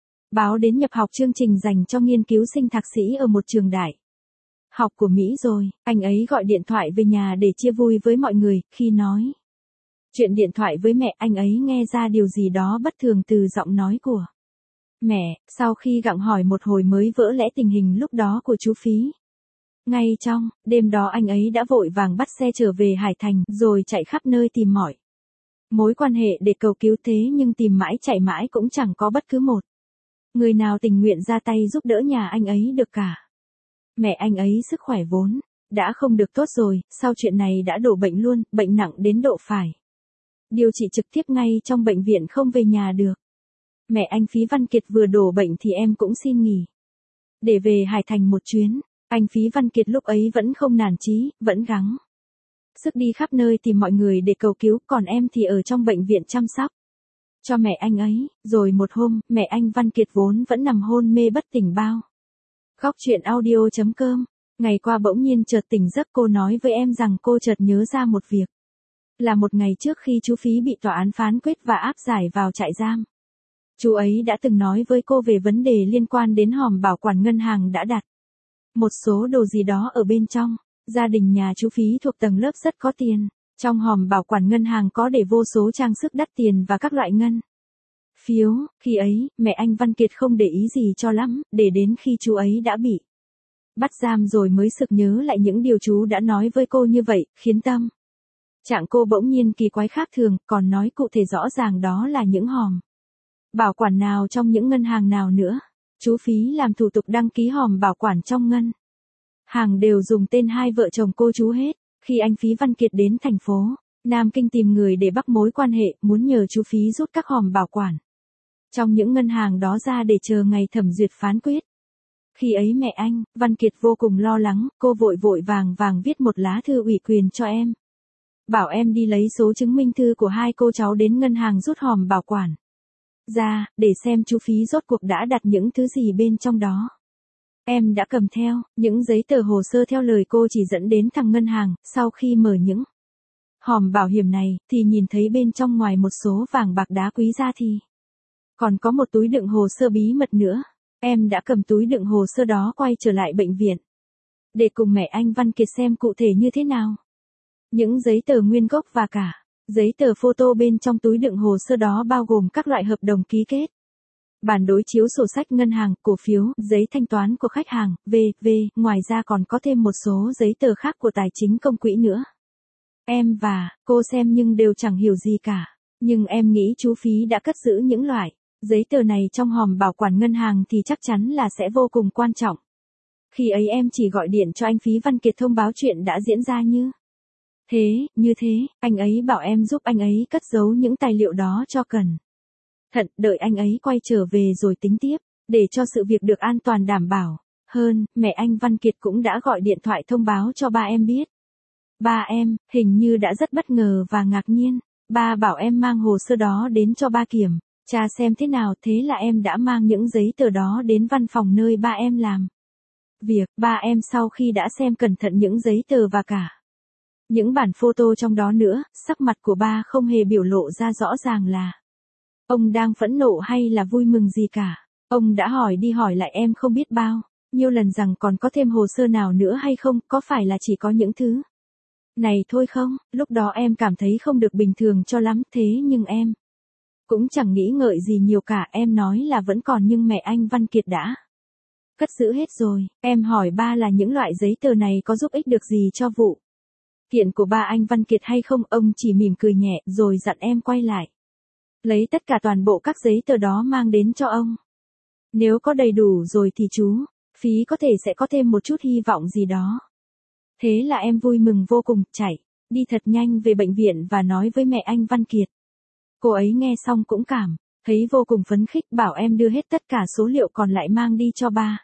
báo đến nhập học chương trình dành cho nghiên cứu sinh thạc sĩ ở một trường đại học của Mỹ rồi. Anh ấy gọi điện thoại về nhà để chia vui với mọi người. Khi nói chuyện điện thoại với mẹ, anh ấy nghe ra điều gì đó bất thường từ giọng nói của mẹ. Sau khi gặng hỏi một hồi mới vỡ lẽ tình hình lúc đó của chú Phí. Ngay trong đêm đó anh ấy đã vội vàng bắt xe trở về Hải Thành, rồi chạy khắp nơi tìm mọi mối quan hệ để cầu cứu, thế nhưng tìm mãi chạy mãi cũng chẳng có bất cứ một người nào tình nguyện ra tay giúp đỡ nhà anh ấy được cả. Mẹ anh ấy sức khỏe vốn đã không được tốt rồi, sau chuyện này đã đổ bệnh luôn, bệnh nặng đến độ phải điều trị trực tiếp ngay trong bệnh viện, không về nhà được. Mẹ anh Phí Văn Kiệt vừa đổ bệnh thì em cũng xin nghỉ để về Hải Thành một chuyến. Anh Phí Văn Kiệt lúc ấy vẫn không nản chí, vẫn gắng sức đi khắp nơi tìm mọi người để cầu cứu, còn em thì ở trong bệnh viện chăm sóc cho mẹ anh ấy. Rồi một hôm, mẹ anh Văn Kiệt vốn vẫn nằm hôn mê bất tỉnh bao. Góc chuyện audio.com. Ngày qua bỗng nhiên chợt tỉnh giấc, cô nói với em rằng cô chợt nhớ ra một việc. Là một ngày trước khi chú Phí bị tòa án phán quyết và áp giải vào trại giam, chú ấy đã từng nói với cô về vấn đề liên quan đến hòm bảo quản ngân hàng đã đặt một số đồ gì đó ở bên trong. Gia đình nhà chú Phí thuộc tầng lớp rất có tiền. Trong hòm bảo quản ngân hàng có để vô số trang sức đắt tiền và các loại ngân phiếu. Khi ấy, mẹ anh Văn Kiệt không để ý gì cho lắm, để đến khi chú ấy đã bị bắt giam rồi mới sực nhớ lại những điều chú đã nói với cô, như vậy khiến tâm trạng cô bỗng nhiên kỳ quái khác thường, còn nói cụ thể rõ ràng đó là những hòm bảo quản nào trong những ngân hàng nào nữa. Chú Phí làm thủ tục đăng ký hòm bảo quản trong ngân hàng đều dùng tên hai vợ chồng cô chú hết. Khi anh Phí Văn Kiệt đến thành phố Nam Kinh tìm người để bắt mối quan hệ, muốn nhờ chú Phí rút các hòm bảo quản trong những ngân hàng đó ra để chờ ngày thẩm duyệt phán quyết. Khi ấy mẹ anh Văn Kiệt vô cùng lo lắng, cô vội vàng viết một lá thư ủy quyền cho em, bảo em đi lấy số chứng minh thư của hai cô cháu đến ngân hàng rút hòm bảo quản ra, để xem chú Phí rốt cuộc đã đặt những thứ gì bên trong đó. Em đã cầm theo những giấy tờ hồ sơ theo lời cô chỉ dẫn đến thằng ngân hàng. Sau khi mở những hòm bảo hiểm này, thì nhìn thấy bên trong ngoài một số vàng bạc đá quý ra thì còn có một túi đựng hồ sơ bí mật nữa. Em đã cầm túi đựng hồ sơ đó quay trở lại bệnh viện để cùng mẹ anh Văn Kiệt xem cụ thể như thế nào. Những giấy tờ nguyên gốc và cả giấy tờ photo bên trong túi đựng hồ sơ đó bao gồm các loại hợp đồng ký kết, bản đối chiếu sổ sách ngân hàng, cổ phiếu, giấy thanh toán của khách hàng, v.v. Ngoài ra còn có thêm một số giấy tờ khác của tài chính công quỹ nữa. Em và cô xem nhưng đều chẳng hiểu gì cả. Nhưng em nghĩ chú Phí đã cất giữ những loại giấy tờ này trong hòm bảo quản ngân hàng thì chắc chắn là sẽ vô cùng quan trọng. Khi ấy em chỉ gọi điện cho anh Phí Văn Kiệt thông báo chuyện đã diễn ra như Như thế, anh ấy bảo em giúp anh ấy cất giấu những tài liệu đó cho cẩn thận, đợi anh ấy quay trở về rồi tính tiếp, để cho sự việc được an toàn đảm bảo. Hơn, mẹ anh Văn Kiệt cũng đã gọi điện thoại thông báo cho ba em biết. Ba em, hình như đã rất bất ngờ và ngạc nhiên. Ba bảo em mang hồ sơ đó đến cho ba kiểm tra xem thế nào, thế là em đã mang những giấy tờ đó đến văn phòng nơi ba em làm việc. Ba em sau khi đã xem cẩn thận những giấy tờ và cả những bản photo trong đó nữa, sắc mặt của ba không hề biểu lộ ra rõ ràng là ông đang phẫn nộ hay là vui mừng gì cả. Ông đã hỏi đi hỏi lại em không biết bao nhiêu lần rằng còn có thêm hồ sơ nào nữa hay không, có phải là chỉ có những thứ này thôi không? Lúc đó em cảm thấy không được bình thường cho lắm, thế nhưng em cũng chẳng nghĩ ngợi gì nhiều cả, em nói là vẫn còn nhưng mẹ anh Văn Kiệt đã cất giữ hết rồi. Em hỏi ba là những loại giấy tờ này có giúp ích được gì cho vụ kiện của ba anh Văn Kiệt hay không, ông chỉ mỉm cười nhẹ rồi dặn em quay lại lấy tất cả toàn bộ các giấy tờ đó mang đến cho ông. Nếu có đầy đủ rồi thì chú Phí có thể sẽ có thêm một chút hy vọng gì đó. Thế là em vui mừng vô cùng, chạy đi thật nhanh về bệnh viện và nói với mẹ anh Văn Kiệt. Cô ấy nghe xong cũng cảm thấy vô cùng phấn khích, bảo em đưa hết tất cả số liệu còn lại mang đi cho ba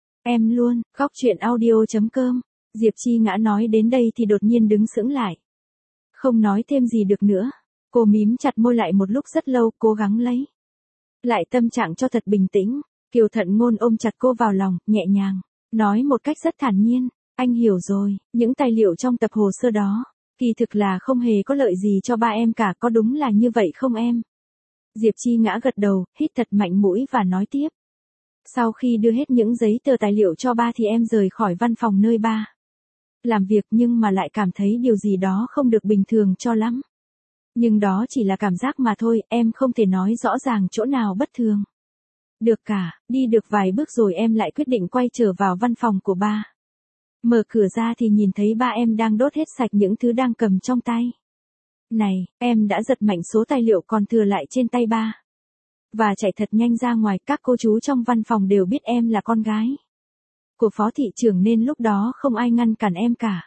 em luôn. Góc truyện audio.com. Diệp Chi Ngã nói đến đây thì đột nhiên đứng sững lại, không nói thêm gì được nữa. Cô mím chặt môi lại một lúc rất lâu, cố gắng lấy lại tâm trạng cho thật bình tĩnh. Kiều Thận Ngôn ôm chặt cô vào lòng, nhẹ nhàng nói một cách rất thản nhiên, anh hiểu rồi, những tài liệu trong tập hồ sơ đó kỳ thực là không hề có lợi gì cho ba em cả, có đúng là như vậy không em? Diệp Chi Ngã gật đầu, hít thật mạnh mũi và nói tiếp. Sau khi đưa hết những giấy tờ tài liệu cho ba thì em rời khỏi văn phòng nơi ba làm việc, nhưng mà lại cảm thấy điều gì đó không được bình thường cho lắm. Nhưng đó chỉ là cảm giác mà thôi, em không thể nói rõ ràng chỗ nào bất thường được cả. Đi được vài bước rồi em lại quyết định quay trở vào văn phòng của ba. Mở cửa ra thì nhìn thấy ba em đang đốt hết sạch những thứ đang cầm trong tay. Này, em đã giật mạnh số tài liệu còn thừa lại trên tay ba và chạy thật nhanh ra ngoài. Các cô chú trong văn phòng đều biết em là con gái của phó thị trưởng nên lúc đó không ai ngăn cản em cả.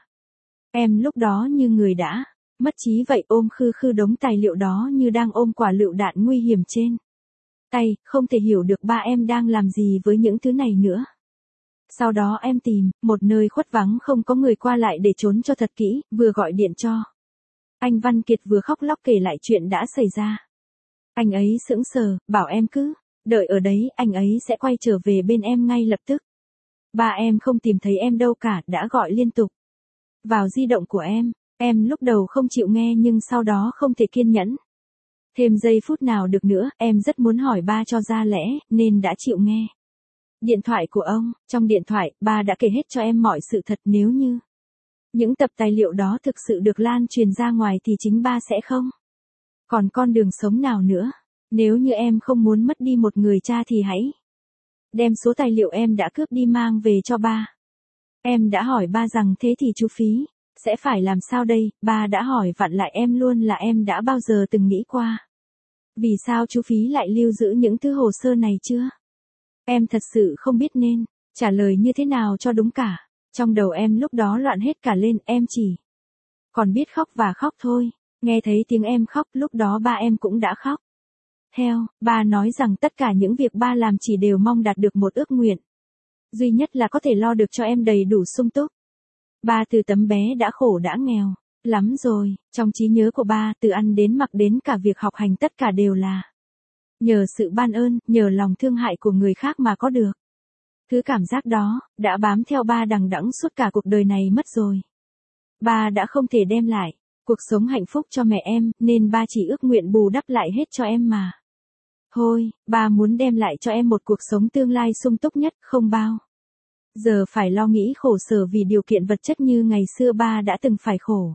Em lúc đó như người đã mất trí vậy, ôm khư khư đống tài liệu đó như đang ôm quả lựu đạn nguy hiểm trên tay, không thể hiểu được ba em đang làm gì với những thứ này nữa. Sau đó em tìm một nơi khuất vắng không có người qua lại để trốn cho thật kỹ, vừa gọi điện cho anh Văn Kiệt vừa khóc lóc kể lại chuyện đã xảy ra. Anh ấy sững sờ, bảo em cứ đợi ở đấy, anh ấy sẽ quay trở về bên em ngay lập tức. Ba em không tìm thấy em đâu cả, đã gọi liên tục vào di động của em. Em lúc đầu không chịu nghe nhưng sau đó không thể kiên nhẫn thêm giây phút nào được nữa, em rất muốn hỏi ba cho ra lẽ, nên đã chịu nghe điện thoại của ông. Trong điện thoại, ba đã kể hết cho em mọi sự thật, nếu như những tập tài liệu đó thực sự được lan truyền ra ngoài thì chính ba sẽ không còn con đường sống nào nữa. Nếu như em không muốn mất đi một người cha thì hãy đem số tài liệu em đã cướp đi mang về cho ba. Em đã hỏi ba rằng thế thì chú Phí sẽ phải làm sao đây, ba đã hỏi vặn lại em luôn là em đã bao giờ từng nghĩ qua vì sao chú Phí lại lưu giữ những thứ hồ sơ này chưa? Em thật sự không biết nên trả lời như thế nào cho đúng cả. Trong đầu em lúc đó loạn hết cả lên, em chỉ còn biết khóc và khóc thôi. Nghe thấy tiếng em khóc, lúc đó ba em cũng đã khóc theo. Ba nói rằng tất cả những việc ba làm chỉ đều mong đạt được một ước nguyện duy nhất là có thể lo được cho em đầy đủ sung túc. Ba từ tấm bé đã khổ đã nghèo lắm rồi, trong trí nhớ của ba, từ ăn đến mặc đến cả việc học hành tất cả đều là nhờ sự ban ơn, nhờ lòng thương hại của người khác mà có được. Thứ cảm giác đó đã bám theo ba đằng đẵng suốt cả cuộc đời này mất rồi. Ba đã không thể đem lại cuộc sống hạnh phúc cho mẹ em, nên ba chỉ ước nguyện bù đắp lại hết cho em mà thôi. Ba muốn đem lại cho em một cuộc sống tương lai sung túc nhất, không bao giờ phải lo nghĩ khổ sở vì điều kiện vật chất như ngày xưa ba đã từng phải khổ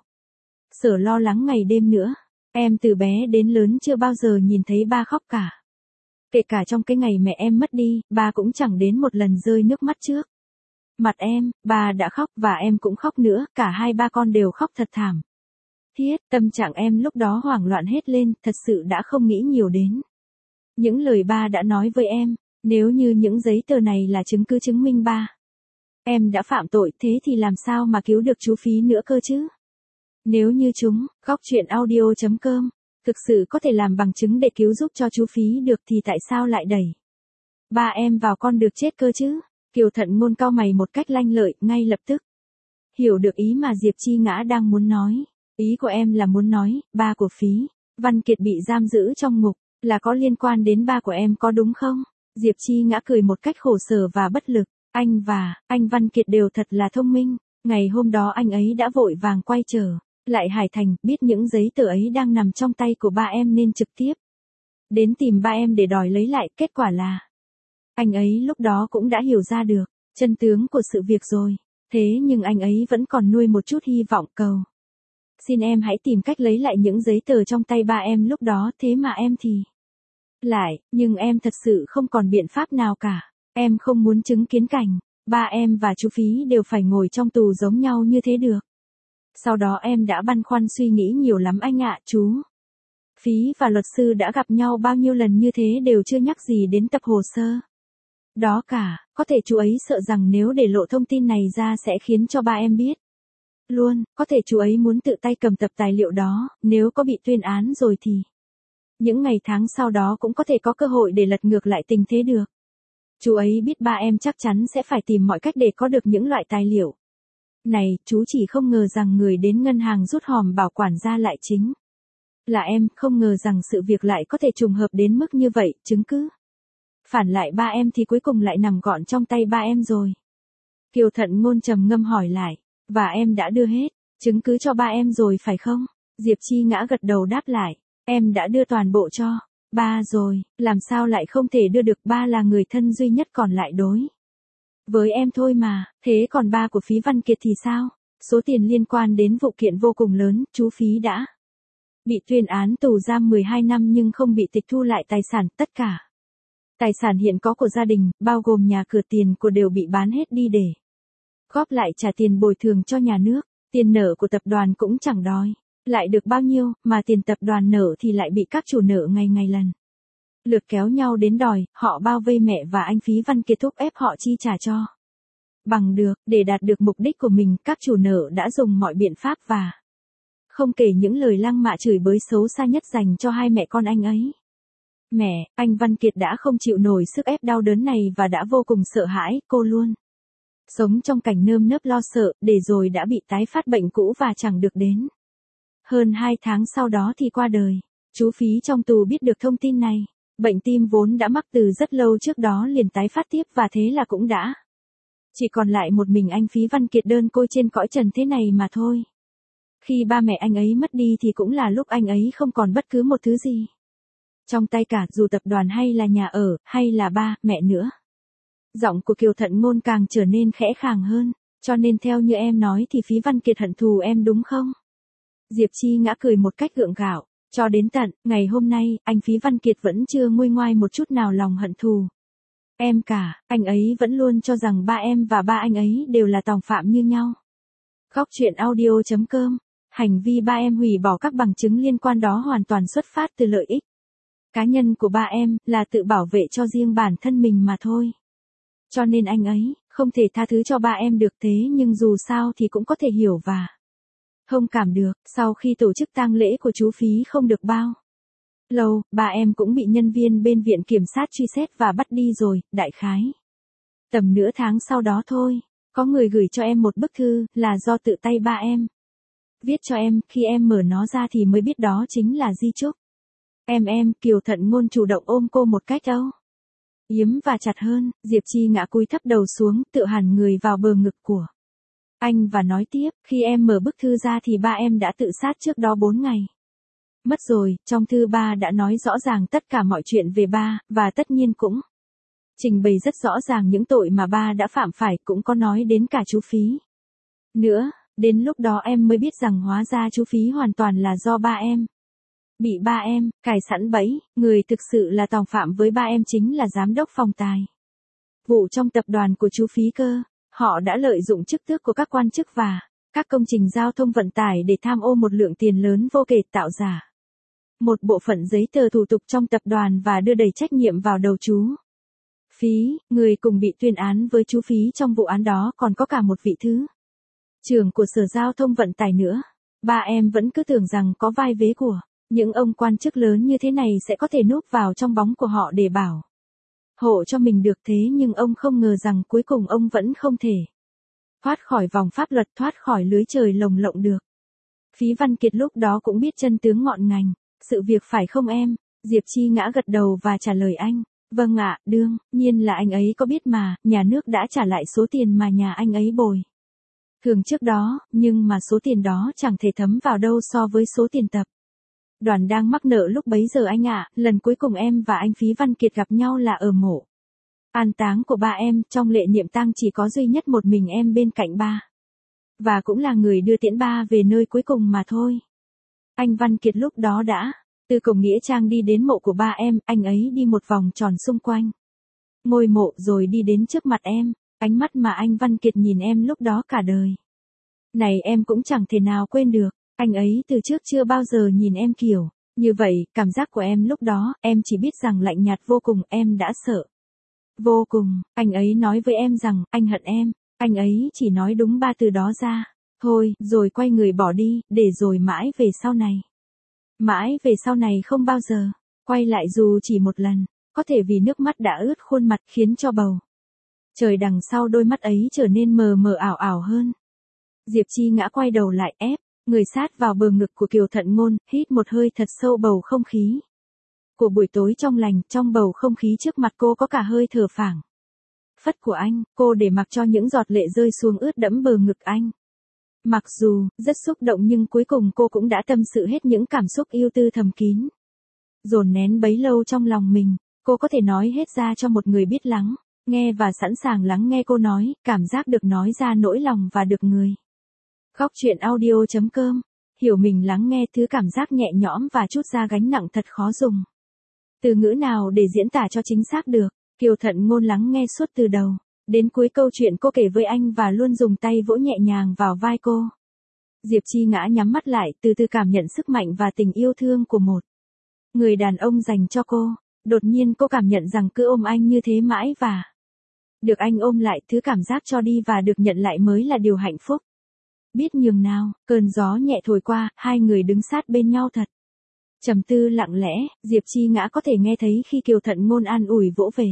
sở lo lắng ngày đêm nữa. Em từ bé đến lớn chưa bao giờ nhìn thấy ba khóc cả. Kể cả trong cái ngày mẹ em mất đi, ba cũng chẳng đến một lần rơi nước mắt trước mặt em. Ba đã khóc và em cũng khóc nữa, cả hai ba con đều khóc thật thảm thiết. Tâm trạng em lúc đó hoảng loạn hết lên, thật sự đã không nghĩ nhiều đến những lời ba đã nói với em. Nếu như những giấy tờ này là chứng cứ chứng minh ba em đã phạm tội, thế thì làm sao mà cứu được chú Phí nữa cơ chứ? Nếu như chúng, góc truyện audio.com, thực sự có thể làm bằng chứng để cứu giúp cho chú Phí được thì tại sao lại đẩy ba em vào con được chết cơ chứ? Kiều Thận Ngôn cau mày một cách lanh lợi, ngay lập tức hiểu được ý mà Diệp Chi Ngã đang muốn nói. Ý của em là muốn nói, ba của Phí Văn Kiệt bị giam giữ trong ngục, là có liên quan đến ba của em có đúng không? Diệp Chi Ngã cười một cách khổ sở và bất lực. Anh Văn Kiệt đều thật là thông minh. Ngày hôm đó anh ấy đã vội vàng quay trở lại Hải Thành, biết những giấy tờ ấy đang nằm trong tay của ba em nên trực tiếp đến tìm ba em để đòi lấy lại. Kết quả là anh ấy lúc đó cũng đã hiểu ra được chân tướng của sự việc rồi. Thế nhưng anh ấy vẫn còn nuôi một chút hy vọng cầu xin em hãy tìm cách lấy lại những giấy tờ trong tay ba em lúc đó. Thế mà em thì nhưng em thật sự không còn biện pháp nào cả. Em không muốn chứng kiến cảnh ba em và chú Phí đều phải ngồi trong tù giống nhau như thế được. Sau đó em đã băn khoăn suy nghĩ nhiều lắm anh ạ. Chú Phí và luật sư đã gặp nhau bao nhiêu lần như thế đều chưa nhắc gì đến tập hồ sơ đó cả. Có thể chú ấy sợ rằng nếu để lộ thông tin này ra sẽ khiến cho ba em biết luôn. Có thể chú ấy muốn tự tay cầm tập tài liệu đó, nếu có bị tuyên án rồi thì những ngày tháng sau đó cũng có thể có cơ hội để lật ngược lại tình thế được. Chú ấy biết ba em chắc chắn sẽ phải tìm mọi cách để có được những loại tài liệu này. Chú chỉ không ngờ rằng người đến ngân hàng rút hòm bảo quản ra lại chính là em. Không ngờ rằng sự việc lại có thể trùng hợp đến mức như vậy. Chứng cứ phản lại ba em thì cuối cùng lại nằm gọn trong tay ba em rồi. Kiều Thận Ngôn trầm ngâm hỏi lại. Và em đã đưa hết chứng cứ cho ba em rồi phải không? Diệp Chi Ngã gật đầu đáp lại. Em đã đưa toàn bộ cho ba rồi. Làm sao lại không thể đưa được? Ba là người thân duy nhất còn lại đối với em thôi mà. Thế còn ba của Phí Văn Kiệt thì sao? Số tiền liên quan đến vụ kiện vô cùng lớn. Chú Phí đã bị tuyên án tù giam 12 năm nhưng không bị tịch thu lại tài sản. Tất cả tài sản hiện có của gia đình, bao gồm nhà cửa tiền của đều bị bán hết đi để góp lại trả tiền bồi thường cho nhà nước. Tiền nợ của tập đoàn cũng chẳng đòi lại được bao nhiêu, mà tiền tập đoàn nợ thì lại bị các chủ nợ ngày lần lượt kéo nhau đến đòi. Họ bao vây mẹ và anh Phí Văn Kiệt thúc ép họ chi trả cho bằng được. Để đạt được mục đích của mình, các chủ nợ đã dùng mọi biện pháp và không kể những lời lăng mạ chửi bới xấu xa nhất dành cho hai mẹ con anh ấy. Mẹ, anh Văn Kiệt đã không chịu nổi sức ép đau đớn này và đã vô cùng sợ hãi. Cô luôn sống trong cảnh nơm nớp lo sợ, để rồi đã bị tái phát bệnh cũ và chẳng được đến hơn 2 tháng sau đó thì qua đời. Chú Phí trong tù biết được thông tin này. Bệnh tim vốn đã mắc từ rất lâu trước đó liền tái phát tiếp, và thế là cũng đã chỉ còn lại một mình anh Phí Văn Kiệt đơn côi trên cõi trần thế này mà thôi. Khi ba mẹ anh ấy mất đi thì cũng là lúc anh ấy không còn bất cứ một thứ gì trong tay cả, dù tập đoàn hay là nhà ở, hay là ba, mẹ nữa. Giọng của Kiều Thận Ngôn càng trở nên khẽ khàng hơn. Cho nên theo như em nói thì Phí Văn Kiệt hận thù em đúng không? Diệp Chi Ngã cười một cách gượng gạo. Cho đến tận ngày hôm nay, anh Phí Văn Kiệt vẫn chưa nguôi ngoai một chút nào lòng hận thù em cả. Anh ấy vẫn luôn cho rằng ba em và ba anh ấy đều là tòng phạm như nhau. Góc truyện audio.com. Hành vi ba em hủy bỏ các bằng chứng liên quan đó hoàn toàn xuất phát từ lợi ích cá nhân của ba em, là tự bảo vệ cho riêng bản thân mình mà thôi. Cho nên anh ấy không thể tha thứ cho ba em được. Thế nhưng dù sao thì cũng có thể hiểu và thông cảm được. Sau khi tổ chức tang lễ của chú Phí không được bao lâu, ba em cũng bị nhân viên bên viện kiểm sát truy xét và bắt đi rồi. Đại khái tầm nửa tháng sau đó thôi, có người gửi cho em một bức thư, là do tự tay ba em viết cho em. Khi em mở nó ra thì mới biết đó chính là di chúc em. Kiều Thận Ngôn chủ động ôm cô một cách âu yếm và chặt hơn. Diệp Chi Ngã cúi thấp đầu xuống, tựa hẳn người vào bờ ngực của anh và nói tiếp. Khi em mở bức thư ra thì ba em đã tự sát trước đó 4 ngày mất rồi. Trong thư ba đã nói rõ ràng tất cả mọi chuyện về ba, và tất nhiên cũng trình bày rất rõ ràng những tội mà ba đã phạm phải, cũng có nói đến cả chú Phí nữa. Đến lúc đó em mới biết rằng hóa ra chú Phí hoàn toàn là do ba em bị ba em cài sẵn bẫy. Người thực sự là tòng phạm với ba em chính là giám đốc phòng tài vụ trong tập đoàn của chú Phí cơ. Họ đã lợi dụng chức tước của các quan chức và các công trình giao thông vận tải để tham ô một lượng tiền lớn vô kể, tạo giả một bộ phận giấy tờ thủ tục trong tập đoàn và đưa đầy trách nhiệm vào đầu chú Phí. Người cùng bị tuyên án với chú Phí trong vụ án đó còn có cả một vị thứ trưởng của Sở Giao thông Vận tải nữa. Ba em vẫn cứ tưởng rằng có vai vế của những ông quan chức lớn như thế này sẽ có thể núp vào trong bóng của họ để bảo hộ cho mình được, thế nhưng ông không ngờ rằng cuối cùng ông vẫn không thể thoát khỏi vòng pháp luật, thoát khỏi lưới trời lồng lộng được. Phí Văn Kiệt lúc đó cũng biết chân tướng ngọn ngành sự việc phải không em? Diệp Chi Ngã gật đầu và trả lời anh. Vâng ạ, đương nhiên là anh ấy có biết mà, nhà nước đã trả lại số tiền mà nhà anh ấy bồi thường trước đó, nhưng mà số tiền đó chẳng thể thấm vào đâu so với số tiền tập đoàn đang mắc nợ lúc bấy giờ anh ạ. Lần cuối cùng em và anh Phí Văn Kiệt gặp nhau là ở mộ an táng của ba em, trong lễ niệm tang chỉ có duy nhất một mình em bên cạnh ba. Và cũng là người đưa tiễn ba về nơi cuối cùng mà thôi. Anh Văn Kiệt lúc đó đã từ cổng nghĩa trang đi đến mộ của ba em, anh ấy đi một vòng tròn xung quanh ngôi mộ rồi đi đến trước mặt em. Ánh mắt mà anh Văn Kiệt nhìn em lúc đó cả đời này em cũng chẳng thể nào quên được. Anh ấy từ trước chưa bao giờ nhìn em kiểu như vậy, cảm giác của em lúc đó, em chỉ biết rằng lạnh nhạt vô cùng, em đã sợ vô cùng. Anh ấy nói với em rằng, anh hận em. Anh ấy chỉ nói đúng 3 từ đó ra thôi, rồi quay người bỏ đi, để rồi mãi về sau này. Mãi về sau này không bao giờ quay lại dù chỉ một lần, có thể vì nước mắt đã ướt khuôn mặt khiến cho bầu trời đằng sau đôi mắt ấy trở nên mờ mờ ảo ảo hơn. Diệp Chi Ngã quay đầu lại ép người sát vào bờ ngực của Kiều Thận Ngôn, hít một hơi thật sâu bầu không khí của buổi tối trong lành. Trong bầu không khí trước mặt cô có cả hơi thở phảng phất của anh, cô để mặc cho những giọt lệ rơi xuống ướt đẫm bờ ngực anh. Mặc dù rất xúc động nhưng cuối cùng cô cũng đã tâm sự hết những cảm xúc yêu tư thầm kín dồn nén bấy lâu trong lòng mình. Cô có thể nói hết ra cho một người biết lắng nghe và sẵn sàng lắng nghe cô nói, cảm giác được nói ra nỗi lòng và được người Góc Chuyện Audio.com hiểu mình lắng nghe, thứ cảm giác nhẹ nhõm và trút ra gánh nặng thật khó dùng từ ngữ nào để diễn tả cho chính xác được. Kiều Thận Ngôn lắng nghe suốt từ đầu đến cuối câu chuyện cô kể với anh và luôn dùng tay vỗ nhẹ nhàng vào vai cô. Diệp Chi Ngã nhắm mắt lại, từ từ cảm nhận sức mạnh và tình yêu thương của một người đàn ông dành cho cô. Đột nhiên cô cảm nhận rằng cứ ôm anh như thế mãi và được anh ôm lại, thứ cảm giác cho đi và được nhận lại mới là điều hạnh phúc biết nhường nào. Cơn gió nhẹ thổi qua, hai người đứng sát bên nhau thật trầm tư lặng lẽ. Diệp Chi Ngã có thể nghe thấy khi Kiều Thận Ngôn an ủi vỗ về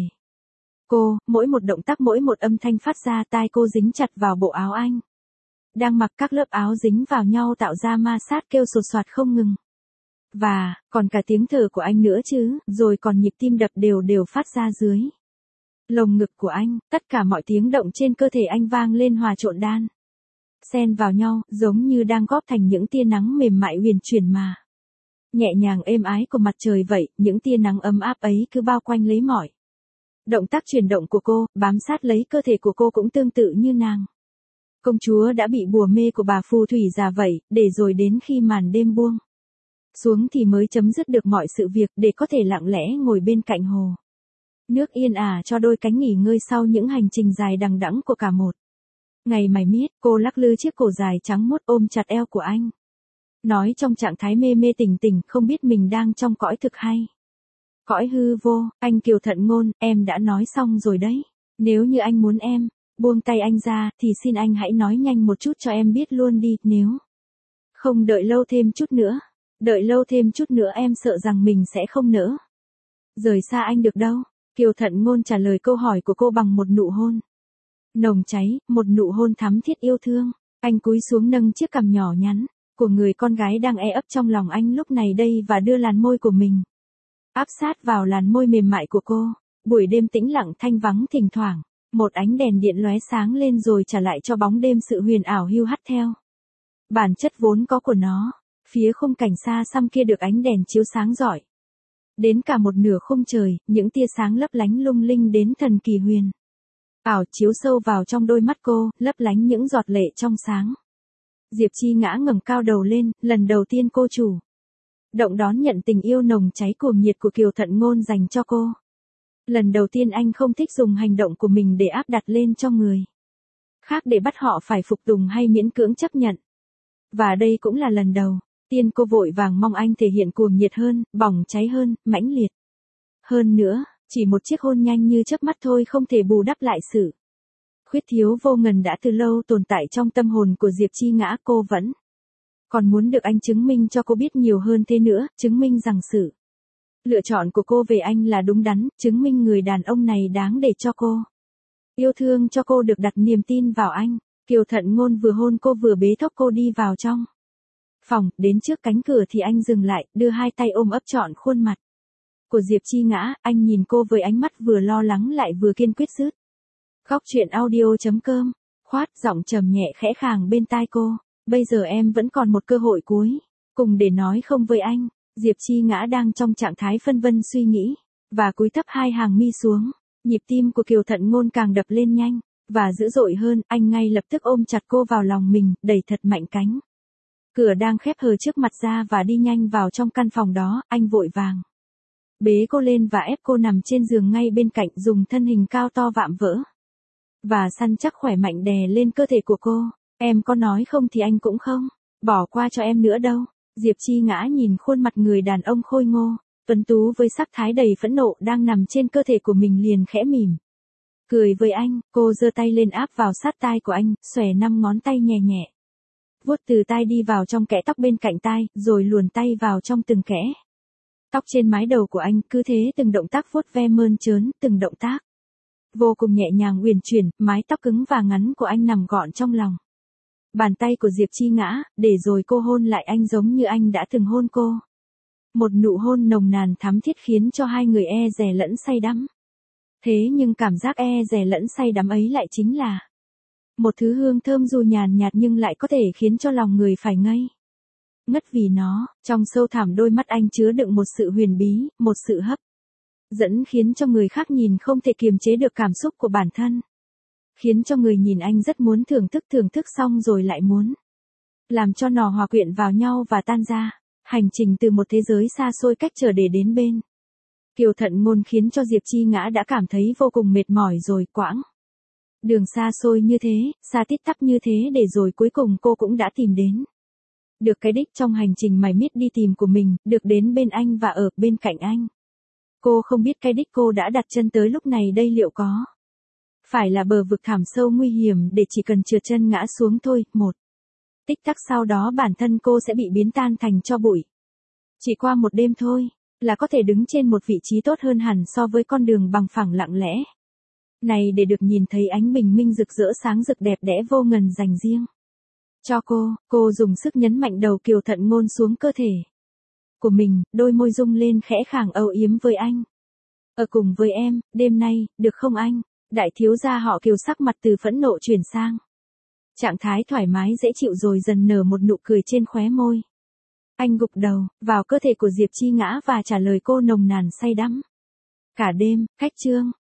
cô, mỗi một động tác, mỗi một âm thanh phát ra, tai cô dính chặt vào bộ áo anh đang mặc, các lớp áo dính vào nhau tạo ra ma sát kêu sột soạt không ngừng. Và còn cả tiếng thở của anh nữa chứ, rồi còn nhịp tim đập đều đều phát ra dưới lồng ngực của anh. Tất cả mọi tiếng động trên cơ thể anh vang lên hòa trộn đan xen vào nhau, giống như đang góp thành những tia nắng mềm mại huyền chuyển mà nhẹ nhàng êm ái của mặt trời vậy. Những tia nắng ấm áp ấy cứ bao quanh lấy mọi động tác chuyển động của cô, bám sát lấy cơ thể của cô cũng tương tự như nàng công chúa đã bị bùa mê của bà phù thủy già vậy, để rồi đến khi màn đêm buông xuống thì mới chấm dứt được mọi sự việc, để có thể lặng lẽ ngồi bên cạnh hồ nước yên ả cho đôi cánh nghỉ ngơi sau những hành trình dài đằng đẵng của cả một ngày mải miết. Cô lắc lư chiếc cổ dài trắng muốt ôm chặt eo của anh, nói trong trạng thái mê mê tỉnh tỉnh, không biết mình đang trong cõi thực hay cõi hư vô. Anh Kiều Thận Ngôn, em đã nói xong rồi đấy. Nếu như anh muốn em buông tay anh ra, thì xin anh hãy nói nhanh một chút cho em biết luôn đi, nếu không đợi lâu thêm chút nữa. Đợi lâu thêm chút nữa em sợ rằng mình sẽ không nỡ rời xa anh được đâu. Kiều Thận Ngôn trả lời câu hỏi của cô bằng một nụ hôn nồng cháy, một nụ hôn thắm thiết yêu thương. Anh cúi xuống nâng chiếc cằm nhỏ nhắn của người con gái đang e ấp trong lòng anh lúc này đây và đưa làn môi của mình áp sát vào làn môi mềm mại của cô. Buổi đêm tĩnh lặng thanh vắng, thỉnh thoảng một ánh đèn điện lóe sáng lên rồi trả lại cho bóng đêm sự huyền ảo hiu hắt theo bản chất vốn có của nó. Phía khung cảnh xa xăm kia được ánh đèn chiếu sáng rọi đến cả một nửa khung trời, những tia sáng lấp lánh lung linh đến thần kỳ huyền ảo chiếu sâu vào trong đôi mắt cô, lấp lánh những giọt lệ trong sáng. Diệp Chi Ngã ngẩng cao đầu lên, lần đầu tiên cô chủ động đón nhận tình yêu nồng cháy cuồng nhiệt của Kiều Thận Ngôn dành cho cô. Lần đầu tiên anh không thích dùng hành động của mình để áp đặt lên cho người khác, để bắt họ phải phục tùng hay miễn cưỡng chấp nhận. Và đây cũng là lần đầu tiên cô vội vàng mong anh thể hiện cuồng nhiệt hơn, bỏng cháy hơn, mãnh liệt hơn nữa. Chỉ một chiếc hôn nhanh như chớp mắt thôi không thể bù đắp lại sự khuyết thiếu vô ngần đã từ lâu tồn tại trong tâm hồn của Diệp Chi Ngã. Cô vẫn Còn muốn được anh chứng minh cho cô biết nhiều hơn thế nữa, chứng minh rằng sự lựa chọn của cô về anh là đúng đắn, chứng minh người đàn ông này đáng để cho cô yêu thương, cho cô được đặt niềm tin vào anh. Kiều Thận Ngôn vừa hôn cô vừa bế thốc cô đi vào trong phòng, đến trước cánh cửa thì anh dừng lại, đưa hai tay ôm ấp trọn khuôn mặt của Diệp Chi Ngã, anh nhìn cô với ánh mắt vừa lo lắng lại vừa kiên quyết dứt. Góc truyện audio.com, khoát giọng trầm nhẹ khẽ khàng bên tai cô, bây giờ em vẫn còn một cơ hội cuối cùng để nói không với anh. Diệp Chi Ngã đang trong trạng thái phân vân suy nghĩ, và cúi thấp hai hàng mi xuống, nhịp tim của Kiều Thận Ngôn càng đập lên nhanh, và dữ dội hơn, anh ngay lập tức ôm chặt cô vào lòng mình, đẩy thật mạnh cánh cửa đang khép hờ trước mặt ra và đi nhanh vào trong căn phòng đó, anh vội vàng bế cô lên và ép cô nằm trên giường ngay bên cạnh, dùng thân hình cao to vạm vỡ và săn chắc khỏe mạnh đè lên cơ thể của cô. Em có nói không thì anh cũng không bỏ qua cho em nữa đâu. Diệp Chi Ngã nhìn khuôn mặt người đàn ông khôi ngô, tuấn tú với sắc thái đầy phẫn nộ đang nằm trên cơ thể của mình liền khẽ mỉm cười với anh. Cô giơ tay lên áp vào sát tai của anh, xòe 5 ngón tay nhẹ nhẹ vuốt từ tai đi vào trong kẽ tóc bên cạnh tai, rồi luồn tay vào trong từng kẽ tóc trên mái đầu của anh, cứ thế từng động tác vuốt ve mơn trớn, từng động tác vô cùng nhẹ nhàng uyển chuyển, mái tóc cứng và ngắn của anh nằm gọn trong lòng bàn tay của Diệp Chi Ngã, để rồi cô hôn lại anh giống như anh đã từng hôn cô. Một nụ hôn nồng nàn thắm thiết khiến cho hai người e dè lẫn say đắm. Thế nhưng cảm giác e dè lẫn say đắm ấy lại chính là một thứ hương thơm dù nhàn nhạt nhưng lại có thể khiến cho lòng người phải ngây ngất vì nó. Trong sâu thẳm đôi mắt anh chứa đựng một sự huyền bí, một sự hấp dẫn khiến cho người khác nhìn không thể kiềm chế được cảm xúc của bản thân. Khiến cho người nhìn anh rất muốn thưởng thức xong rồi lại muốn làm cho nó hòa quyện vào nhau và tan ra. Hành trình từ một thế giới xa xôi cách trở để đến bên Kiều Thận Ngôn khiến cho Diệp Chi Ngã đã cảm thấy vô cùng mệt mỏi rồi. Quãng đường xa xôi như thế, xa tít tắp như thế để rồi cuối cùng cô cũng đã tìm đến được cái đích trong hành trình mải miết đi tìm của mình, được đến bên anh và ở bên cạnh anh. Cô không biết cái đích cô đã đặt chân tới lúc này đây liệu có phải là bờ vực thẳm sâu nguy hiểm để chỉ cần trượt chân ngã xuống thôi. Một tích tắc sau đó bản thân cô sẽ bị biến tan thành tro bụi. Chỉ qua một đêm thôi, là có thể đứng trên một vị trí tốt hơn hẳn so với con đường bằng phẳng lặng lẽ này để được nhìn thấy ánh bình minh rực rỡ sáng rực đẹp đẽ vô ngần dành riêng cho cô dùng sức nhấn mạnh đầu Kiều Thận Ngôn xuống cơ thể của mình, đôi môi rung lên khẽ khàng âu yếm với anh. Ở cùng với em, đêm nay, được không anh? Đại thiếu gia họ Kiều sắc mặt từ phẫn nộ chuyển sang trạng thái thoải mái dễ chịu rồi dần nở một nụ cười trên khóe môi. Anh gục đầu vào cơ thể của Diệp Chi Ngã và trả lời cô nồng nàn say đắm. Cả đêm, cách chương